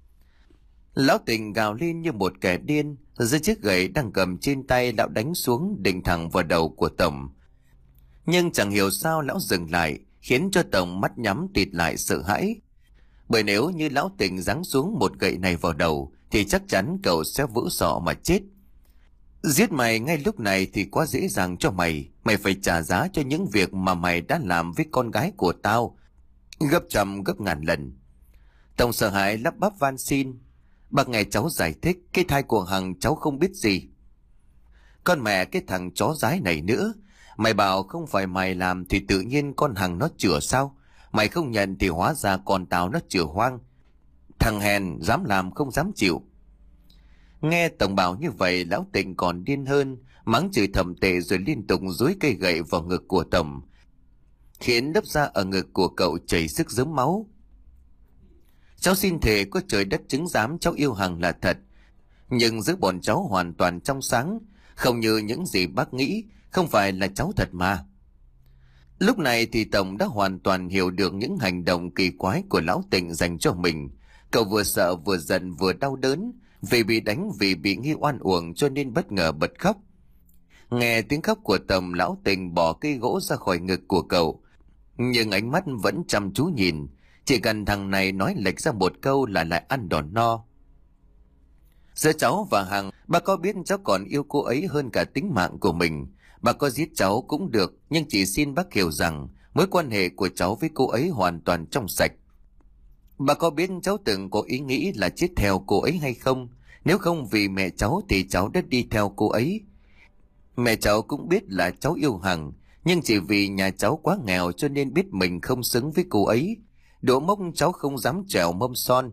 Speaker 1: Lão Tịnh gào lên như một kẻ điên, giơ chiếc gậy đang cầm trên tay lão đánh xuống, định thẳng vào đầu của Tổng. Nhưng chẳng hiểu sao lão dừng lại, khiến cho Tổng mắt nhắm tịt lại sợ hãi. Bởi nếu như Lão Tịnh giáng xuống một gậy này vào đầu thì chắc chắn cậu sẽ vỡ sọ mà chết. "Giết mày ngay lúc này thì quá dễ dàng cho mày. Mày phải trả giá cho những việc mà mày đã làm với con gái của tao, gấp trăm gấp ngàn lần." Tổng sợ hãi lắp bắp van xin: "Bác nghe cháu giải thích, cái thai của Hằng cháu không biết gì." "Con mẹ cái thằng chó dái này nữa. Mày bảo không phải mày làm thì tự nhiên con Hằng nó chữa sao? Mày không nhận thì hóa ra con tao nó chữa hoang. Thằng hèn, dám làm không dám chịu." Nghe Tổng bảo như vậy, Lão Tịnh còn điên hơn, mắng chửi thầm tệ rồi liên tục dúi cây gậy vào ngực của Tổng, khiến lớp da ở ngực của cậu chảy sức rớm máu. "Cháu xin thề có trời đất chứng giám cháu yêu Hằng là thật, nhưng giữa bọn cháu hoàn toàn trong sáng, không như những gì bác nghĩ, không phải là cháu thật mà." Lúc này thì Tổng đã hoàn toàn hiểu được những hành động kỳ quái của Lão Tịnh dành cho mình. Cậu vừa sợ vừa giận vừa đau đớn, vì bị đánh, vì bị nghi oan uổng cho nên bất ngờ bật khóc. Nghe tiếng khóc của Tổng, Lão Tịnh bỏ cây gỗ ra khỏi ngực của cậu, nhưng ánh mắt vẫn chăm chú nhìn. Chỉ cần thằng này nói lệch ra một câu là lại ăn đòn no. "Giữa cháu và Hằng, bà có biết cháu còn yêu cô ấy hơn cả tính mạng của mình. Bà có giết cháu cũng được, nhưng chỉ xin bác hiểu rằng mối quan hệ của cháu với cô ấy hoàn toàn trong sạch. Bà có biết cháu từng có ý nghĩ là chết theo cô ấy hay không? Nếu không vì mẹ cháu thì cháu đã đi theo cô ấy. Mẹ cháu cũng biết là cháu yêu Hằng, nhưng chỉ vì nhà cháu quá nghèo cho nên biết mình không xứng với cô ấy. Đổ mốc cháu không dám trèo mâm son.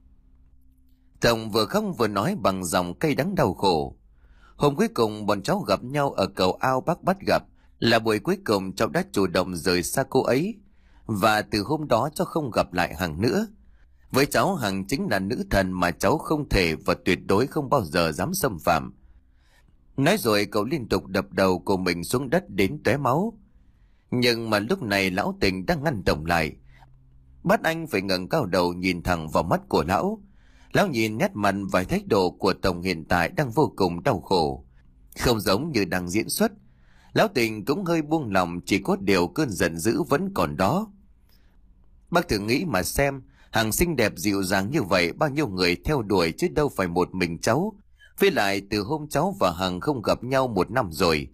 Speaker 1: Chồng vừa khóc vừa nói bằng dòng cay đắng đau khổ. Hôm cuối cùng bọn cháu gặp nhau ở cầu ao bác bắt gặp, là buổi cuối cùng cháu đã chủ động rời xa cô ấy. Và từ hôm đó cháu không gặp lại Hằng nữa. Với cháu, Hằng chính là nữ thần mà cháu không thể và tuyệt đối không bao giờ dám xâm phạm. Nói rồi cậu liên tục đập đầu của mình xuống đất đến tóe máu. Nhưng mà lúc này lão Tình đang ngăn Tổng lại, bắt anh phải ngẩng cao đầu nhìn thẳng vào mắt của lão. Lão nhìn nét mặt và thái độ của Tổng hiện tại đang vô cùng đau khổ, không giống như đang diễn xuất. Lão Tình cũng hơi buông lòng, chỉ có điều cơn giận dữ vẫn còn đó. Bác thử nghĩ mà xem, Hằng xinh đẹp dịu dàng như vậy, bao nhiêu người theo đuổi chứ đâu phải một mình cháu. Với lại từ hôm cháu và Hằng không gặp nhau một năm rồi,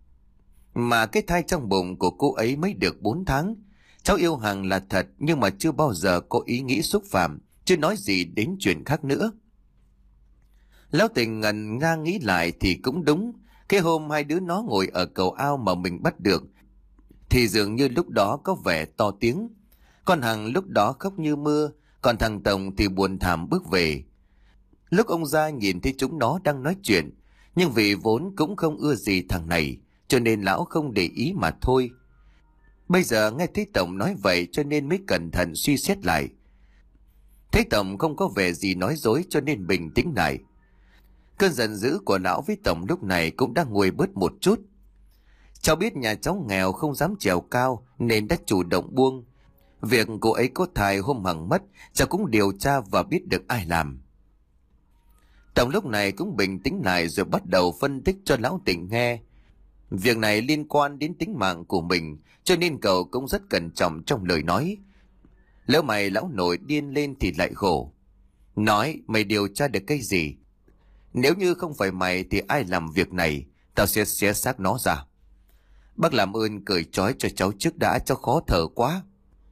Speaker 1: mà cái thai trong bụng của cô ấy mới được bốn tháng. Cháu yêu Hằng là thật, nhưng mà chưa bao giờ có ý nghĩ xúc phạm, chưa nói gì đến chuyện khác nữa. Lão Tình ngần ngang nghĩ lại thì cũng đúng. Cái hôm hai đứa nó ngồi ở cầu ao mà mình bắt được, thì dường như lúc đó có vẻ to tiếng. Con Hằng lúc đó khóc như mưa, còn thằng Tổng thì buồn thảm bước về. Lúc ông ra nhìn thấy chúng nó đang nói chuyện, nhưng vì vốn cũng không ưa gì thằng này, cho nên lão không để ý mà thôi. Bây giờ nghe thấy Tổng nói vậy cho nên mới cẩn thận suy xét lại. Thấy Tổng không có vẻ gì nói dối cho nên bình tĩnh lại. Cơn giận dữ của lão với Tổng lúc này cũng đang nguôi bớt một chút. Cháu biết nhà cháu nghèo không dám trèo cao nên đã chủ động buông. Việc cô ấy có thai hôm Hằng mất, cháu cũng điều tra và biết được ai làm. Tổng lúc này cũng bình tĩnh lại rồi bắt đầu phân tích cho lão Tình nghe. Việc này liên quan đến tính mạng của mình, cho nên cậu cũng rất cẩn trọng trong lời nói. Lỡ mày lão nội điên lên thì lại khổ. Nói mày điều tra được cái gì? Nếu như không phải mày thì ai làm việc này? Tao sẽ xé xác nó ra. Bác làm ơn cởi trói cho cháu trước đã, cho khó thở quá.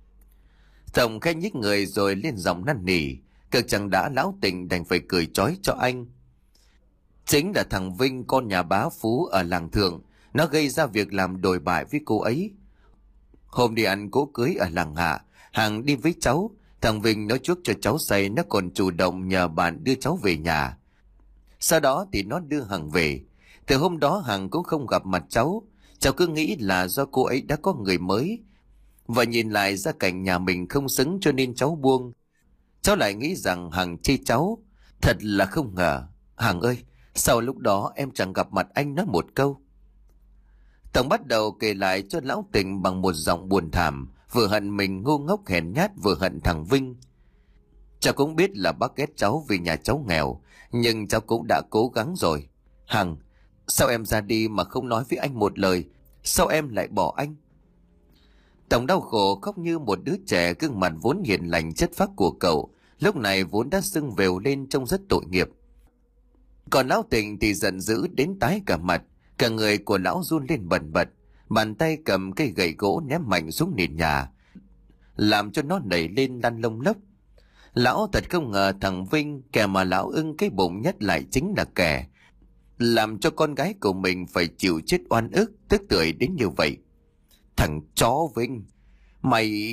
Speaker 1: Tổng khẽ nhích người rồi lên giọng năn nỉ. Cực chẳng đã, lão Tình đành phải cởi trói cho anh. Chính là thằng Vinh, con nhà bá Phú ở làng Thượng, nó gây ra việc làm đồi bại với cô ấy. Hôm đi ăn cỗ cưới ở làng Hạ, Hằng đi với cháu. Thằng Vinh nói trước cho cháu say, nó còn chủ động nhờ bạn đưa cháu về nhà. Sau đó thì nó đưa Hằng về. Từ hôm đó Hằng cũng không gặp mặt cháu. Cháu cứ nghĩ là do cô ấy đã có người mới, và nhìn lại gia cảnh nhà mình không xứng cho nên cháu buông. Cháu lại nghĩ rằng Hằng chê cháu. Thật là không ngờ. Hằng ơi, sao lúc đó em chẳng gặp mặt anh nói một câu? Tổng bắt đầu kể lại cho lão Tình bằng một giọng buồn thảm, vừa hận mình ngu ngốc hèn nhát, vừa hận thằng Vinh. Cháu cũng biết là bác ghét cháu vì nhà cháu nghèo, nhưng cháu cũng đã cố gắng rồi. Hằng, sao em ra đi mà không nói với anh một lời? Sao em lại bỏ anh? Tổng đau khổ khóc như một đứa trẻ, gương mặt vốn hiền lành chất phác của cậu lúc này vốn đã sưng vèo lên trông rất tội nghiệp. Còn lão Tình thì giận dữ đến tái cả mặt, cả người của lão run lên bần bật, bàn tay cầm cây gậy gỗ ném mạnh xuống nền nhà, làm cho nó nảy lên lăn lông lốc. Lão thật không ngờ thằng Vinh, kẻ mà lão ưng cái bụng nhất, lại chính là kẻ làm cho con gái của mình phải chịu chết oan ức, tức tưởi đến như vậy. Thằng chó Vinh, mày...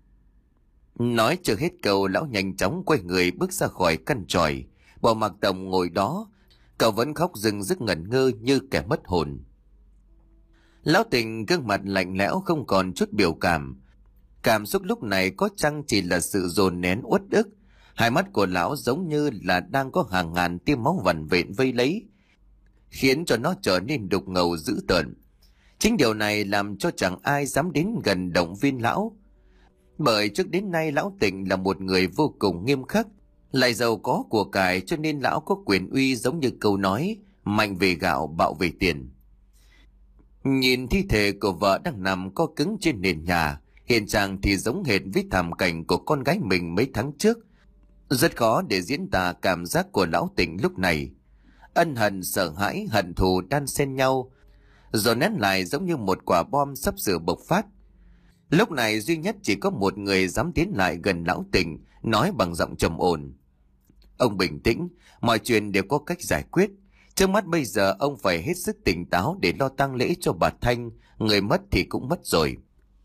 Speaker 1: Nói chưa hết câu, lão nhanh chóng quay người bước ra khỏi căn tròi, bỏ mặc Tổng ngồi đó. Cậu vẫn khóc rưng rức ngẩn ngơ như kẻ mất hồn. Lão Tình gương mặt lạnh lẽo không còn chút biểu cảm. Cảm xúc lúc này có chăng chỉ là sự dồn nén uất ức. Hai mắt của lão giống như là đang có hàng ngàn tia máu vằn vện vây lấy, khiến cho nó trở nên đục ngầu dữ tợn. Chính điều này làm cho chẳng ai dám đến gần động viên lão. Bởi trước đến nay lão Tình là một người vô cùng nghiêm khắc, lại giàu có của cải, cho nên lão có quyền uy giống như câu nói mạnh về gạo bạo về tiền. Nhìn thi thể của vợ đang nằm co cứng trên nền nhà, hiện trạng thì giống hệt với thảm cảnh của con gái mình mấy tháng trước. Rất khó để diễn tả cảm giác của lão Tình lúc này. Ân hận, sợ hãi, hận thù đan xen nhau, rồi nén lại giống như một quả bom sắp sửa bộc phát. Lúc này duy nhất chỉ có một người dám tiến lại gần lão Tình, nói bằng giọng trầm ổn: "Ông bình tĩnh, mọi chuyện đều có cách giải quyết. Trước mắt bây giờ ông phải hết sức tỉnh táo để lo tang lễ cho bà Thanh, người mất thì cũng mất rồi."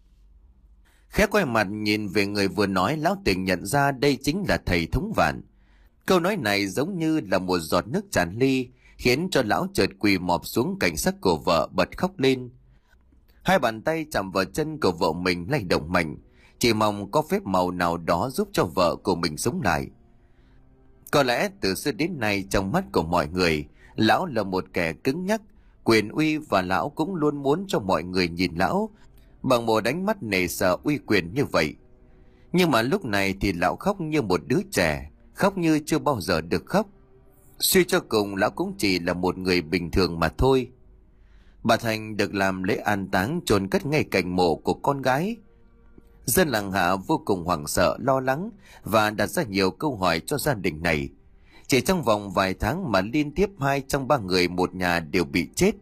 Speaker 1: Khẽ quay mặt nhìn về người vừa nói, lão Tình nhận ra đây chính là thầy Thống Vạn. Câu nói này giống như là một giọt nước tràn ly, khiến cho lão chợt quỳ mọp xuống cạnh xác của vợ, bật khóc lên. Hai bàn tay chạm vào chân của vợ mình lay động mạnh, chỉ mong có phép màu nào đó giúp cho vợ của mình sống lại. Có lẽ từ xưa đến nay trong mắt của mọi người, lão là một kẻ cứng nhắc, quyền uy, và lão cũng luôn muốn cho mọi người nhìn lão bằng một ánh mắt nể sợ uy quyền như vậy. Nhưng mà lúc này thì lão khóc như một đứa trẻ, khóc như chưa bao giờ được khóc. Suy cho cùng lão cũng chỉ là một người bình thường mà thôi. Bà Thành được làm lễ an táng chôn cất ngay cạnh mộ của con gái. Dân làng Hạ vô cùng hoảng sợ, lo lắng và đặt ra nhiều câu hỏi cho gia đình này. Chỉ trong vòng vài tháng mà liên tiếp hai trong ba người một nhà đều bị chết,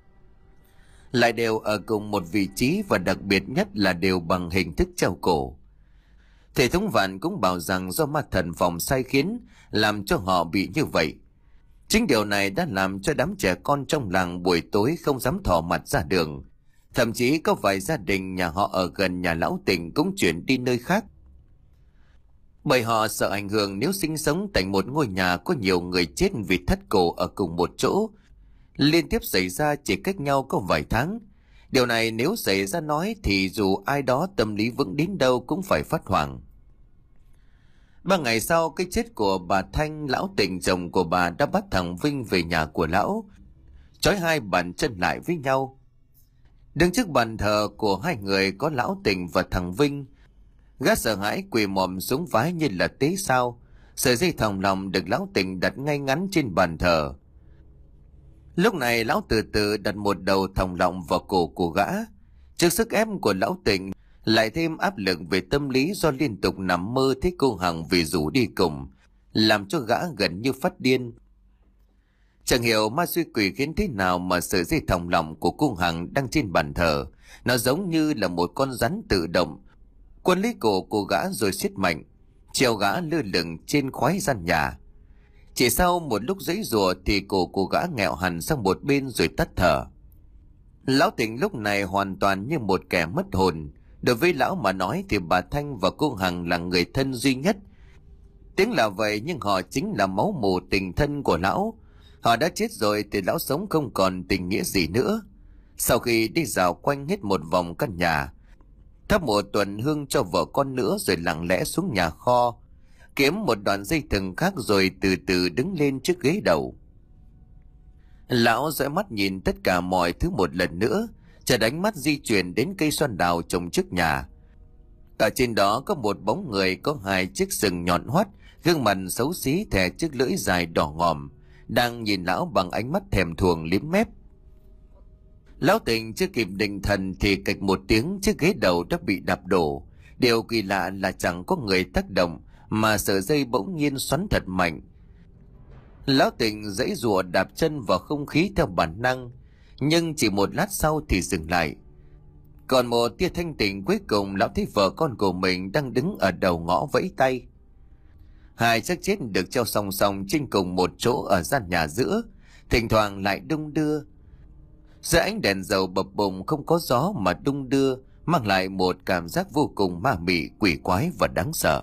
Speaker 1: lại đều ở cùng một vị trí, và đặc biệt nhất là đều bằng hình thức treo cổ. Thầy Thống Vạn cũng bảo rằng do ma thần phòng sai khiến làm cho họ bị như vậy. Chính điều này đã làm cho đám trẻ con trong làng buổi tối không dám thò mặt ra đường. Thậm chí có vài gia đình nhà họ ở gần nhà lão Tình cũng chuyển đi nơi khác, bởi họ sợ ảnh hưởng nếu sinh sống tại một ngôi nhà có nhiều người chết vì thất cổ ở cùng một chỗ, liên tiếp xảy ra chỉ cách nhau có vài tháng. Điều này nếu xảy ra nói thì dù ai đó tâm lý vững đến đâu cũng phải phát hoảng. Ba ngày sau cái chết của bà Thanh, lão Tình chồng của bà đã bắt thằng Vinh về nhà của lão, trói hai bàn chân lại với nhau. Đứng trước bàn thờ của hai người có lão Tình và thằng Vinh, gã sợ hãi quỳ mọm xuống vái như là tế sao. Sợi dây thòng lòng được lão Tình đặt ngay ngắn trên bàn thờ. Lúc này lão từ từ đặt một đầu thòng lọng vào cổ của gã. Trước sức ép của lão Tình, lại thêm áp lực về tâm lý do liên tục nằm mơ thấy cô Hằng vì rủ đi cùng, làm cho gã gần như phát điên. Chẳng hiểu ma xui quỷ khiến thế nào mà sợi dây thòng lọng của cô Hằng đang trên bàn thờ, nó giống như là một con rắn tự động quấn lấy cổ của gã rồi siết mạnh, treo gã lơ lửng trên khoái gian nhà. Chỉ sau một lúc giãy giụa thì cổ của gã nghẹo hẳn sang một bên rồi tắt thở. Lão Tình lúc này hoàn toàn như một kẻ mất hồn. Đối với lão mà nói thì bà Thanh và cô Hằng là người thân duy nhất. Tiếng là vậy nhưng họ chính là máu mủ tình thân của lão. Họ đã chết rồi thì lão sống không còn tình nghĩa gì nữa. Sau khi đi dạo quanh hết một vòng căn nhà, thắp một tuần hương cho vợ con nữa, rồi lặng lẽ xuống nhà kho kiếm một đoạn dây thừng khác, rồi từ từ đứng lên trước ghế đầu. Lão dõi mắt nhìn tất cả mọi thứ một lần nữa, chợt ánh mắt di chuyển đến cây xoan đào trồng trước nhà. Ở trên đó có một bóng người có hai chiếc sừng nhọn hoắt, gương mặt xấu xí thè chiếc lưỡi dài đỏ ngòm, đang nhìn lão bằng ánh mắt thèm thuồng liếm mép. Lão Tình chưa kịp định thần thì cạch một tiếng, chiếc ghế đầu đã bị đạp đổ. Điều kỳ lạ là chẳng có người tác động, mà sợi dây bỗng nhiên xoắn thật mạnh. Lão Tình giãy giụa đạp chân vào không khí theo bản năng, nhưng chỉ một lát sau thì dừng lại. Còn một tia thanh tỉnh cuối cùng, lão thấy vợ con của mình đang đứng ở đầu ngõ vẫy tay. Hai xác chết được treo song song trên cùng một chỗ ở gian nhà giữa, thỉnh thoảng lại đung đưa. Giữa ánh đèn dầu bập bùng không có gió mà đung đưa, mang lại một cảm giác vô cùng ma mị, quỷ quái và đáng sợ.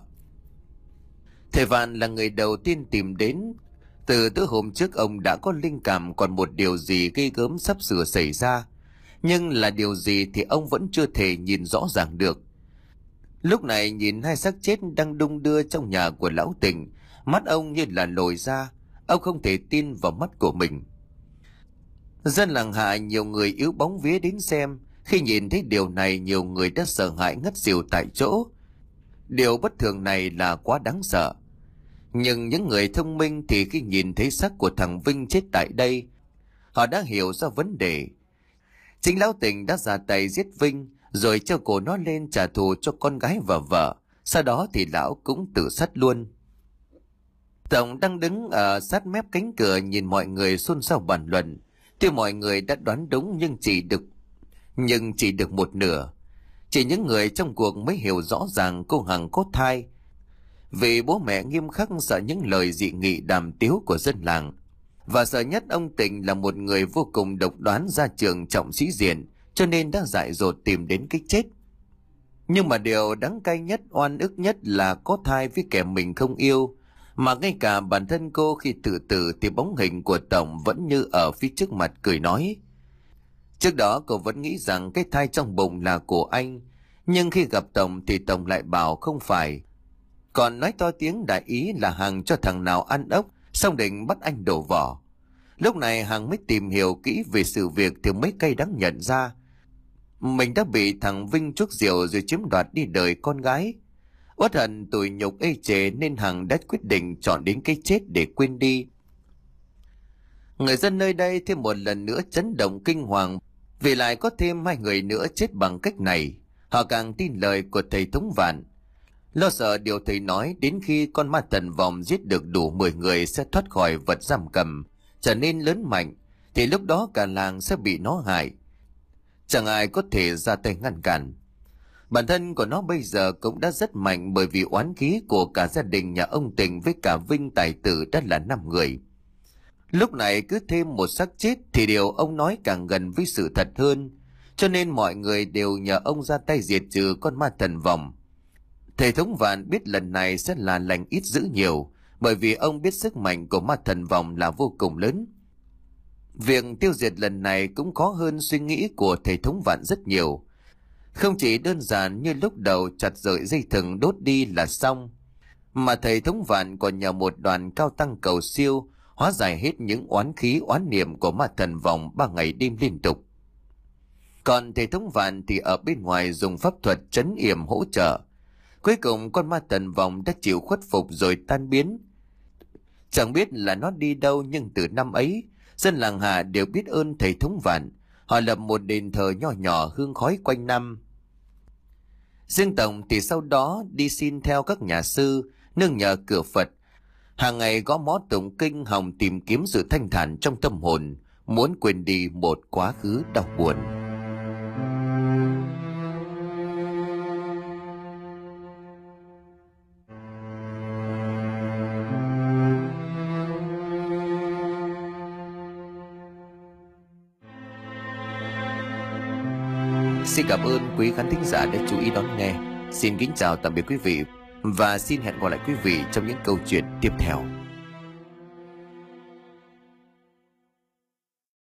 Speaker 1: Thầy Vạn là người đầu tiên tìm đến. Từ tối hôm trước ông đã có linh cảm còn một điều gì ghê gớm sắp sửa xảy ra, nhưng là điều gì thì ông vẫn chưa thể nhìn rõ ràng được. Lúc này nhìn hai xác chết đang đung đưa trong nhà của lão Tình, mắt ông như là lồi ra. Ông không thể tin vào mắt của mình. Dân làng Hạ nhiều người yếu bóng vía đến xem. Khi nhìn thấy điều này, nhiều người đã sợ hãi ngất xỉu tại chỗ. Điều bất thường này là quá đáng sợ. Nhưng những người thông minh thì khi nhìn thấy xác của thằng Vinh chết tại đây, họ đã hiểu ra vấn đề. Chính lão Tình đã ra tay giết Vinh, rồi treo cổ nó lên trả thù cho con gái và vợ. Sau đó thì lão cũng tự sát luôn. Tổng đang đứng ở sát mép cánh cửa nhìn mọi người xôn xao bàn luận. Tuy mọi người đã đoán đúng nhưng chỉ được nhưng chỉ được một nửa. Chỉ những người trong cuộc mới hiểu rõ ràng cô Hằng có thai, vì bố mẹ nghiêm khắc sợ những lời dị nghị đàm tiếu của dân làng. Và sợ nhất ông Tịnh là một người vô cùng độc đoán, ra trường trọng sĩ diện, cho nên đã dại dột tìm đến cái chết. Nhưng mà điều đáng cay nhất, oan ức nhất là có thai với kẻ mình không yêu, mà ngay cả bản thân cô khi tự tử thì bóng hình của Tổng vẫn như ở phía trước mặt cười nói. Trước đó cô vẫn nghĩ rằng cái thai trong bụng là của anh, nhưng khi gặp Tổng thì Tổng lại bảo không phải, còn nói to tiếng đại ý là Hằng cho thằng nào ăn ốc, xong định bắt anh đổ vỏ. Lúc này Hằng mới tìm hiểu kỹ về sự việc thì mới cay đắng nhận ra mình đã bị thằng Vinh chuốc rượu rồi chiếm đoạt đi đời con gái. Uất hận tủi nhục ê chề nên Hằng đã quyết định chọn đến cái chết để quên đi. Người dân nơi đây thêm một lần nữa chấn động kinh hoàng vì lại có thêm hai người nữa chết bằng cách này. Họ càng tin lời của thầy Thống Vạn, lo sợ điều thầy nói đến khi con ma thần vòng giết được đủ mười người sẽ thoát khỏi vật giam cầm, trở nên lớn mạnh, thì lúc đó cả làng sẽ bị nó hại. Chẳng ai có thể ra tay ngăn cản. Bản thân của nó bây giờ cũng đã rất mạnh, bởi vì oán khí của cả gia đình nhà ông Tình với cả Vinh tài tử đã là năm người. Lúc này cứ thêm một xác chết thì điều ông nói càng gần với sự thật hơn, cho nên mọi người đều nhờ ông ra tay diệt trừ con ma thần vòng. Thầy Thống Vạn biết lần này sẽ là lành ít dữ nhiều, bởi vì ông biết sức mạnh của ma thần vòng là vô cùng lớn. Việc tiêu diệt lần này cũng khó hơn suy nghĩ của thầy Thống Vạn rất nhiều. Không chỉ đơn giản như lúc đầu chặt rời dây thừng đốt đi là xong, mà thầy Thống Vạn còn nhờ một đoàn cao tăng cầu siêu hóa giải hết những oán khí oán niệm của ma thần vòng ba ngày đêm liên tục. Còn thầy Thống Vạn thì ở bên ngoài dùng pháp thuật trấn yểm hỗ trợ. Cuối cùng con ma thần vòng đã chịu khuất phục rồi tan biến. Chẳng biết là nó đi đâu, nhưng từ năm ấy, dân làng Hà đều biết ơn thầy Thống Vạn. Họ lập một đền thờ nho nhỏ hương khói quanh năm. Riêng Tổng thì sau đó đi xin theo các nhà sư, nương nhờ cửa Phật. Hàng ngày gõ mõ tụng kinh hòng tìm kiếm sự thanh thản trong tâm hồn, muốn quên đi một quá khứ đau buồn. Xin cảm ơn quý khán thính giả đã chú ý đón nghe. Xin kính chào tạm biệt quý vị và xin hẹn gặp lại quý vị trong những câu chuyện tiếp theo.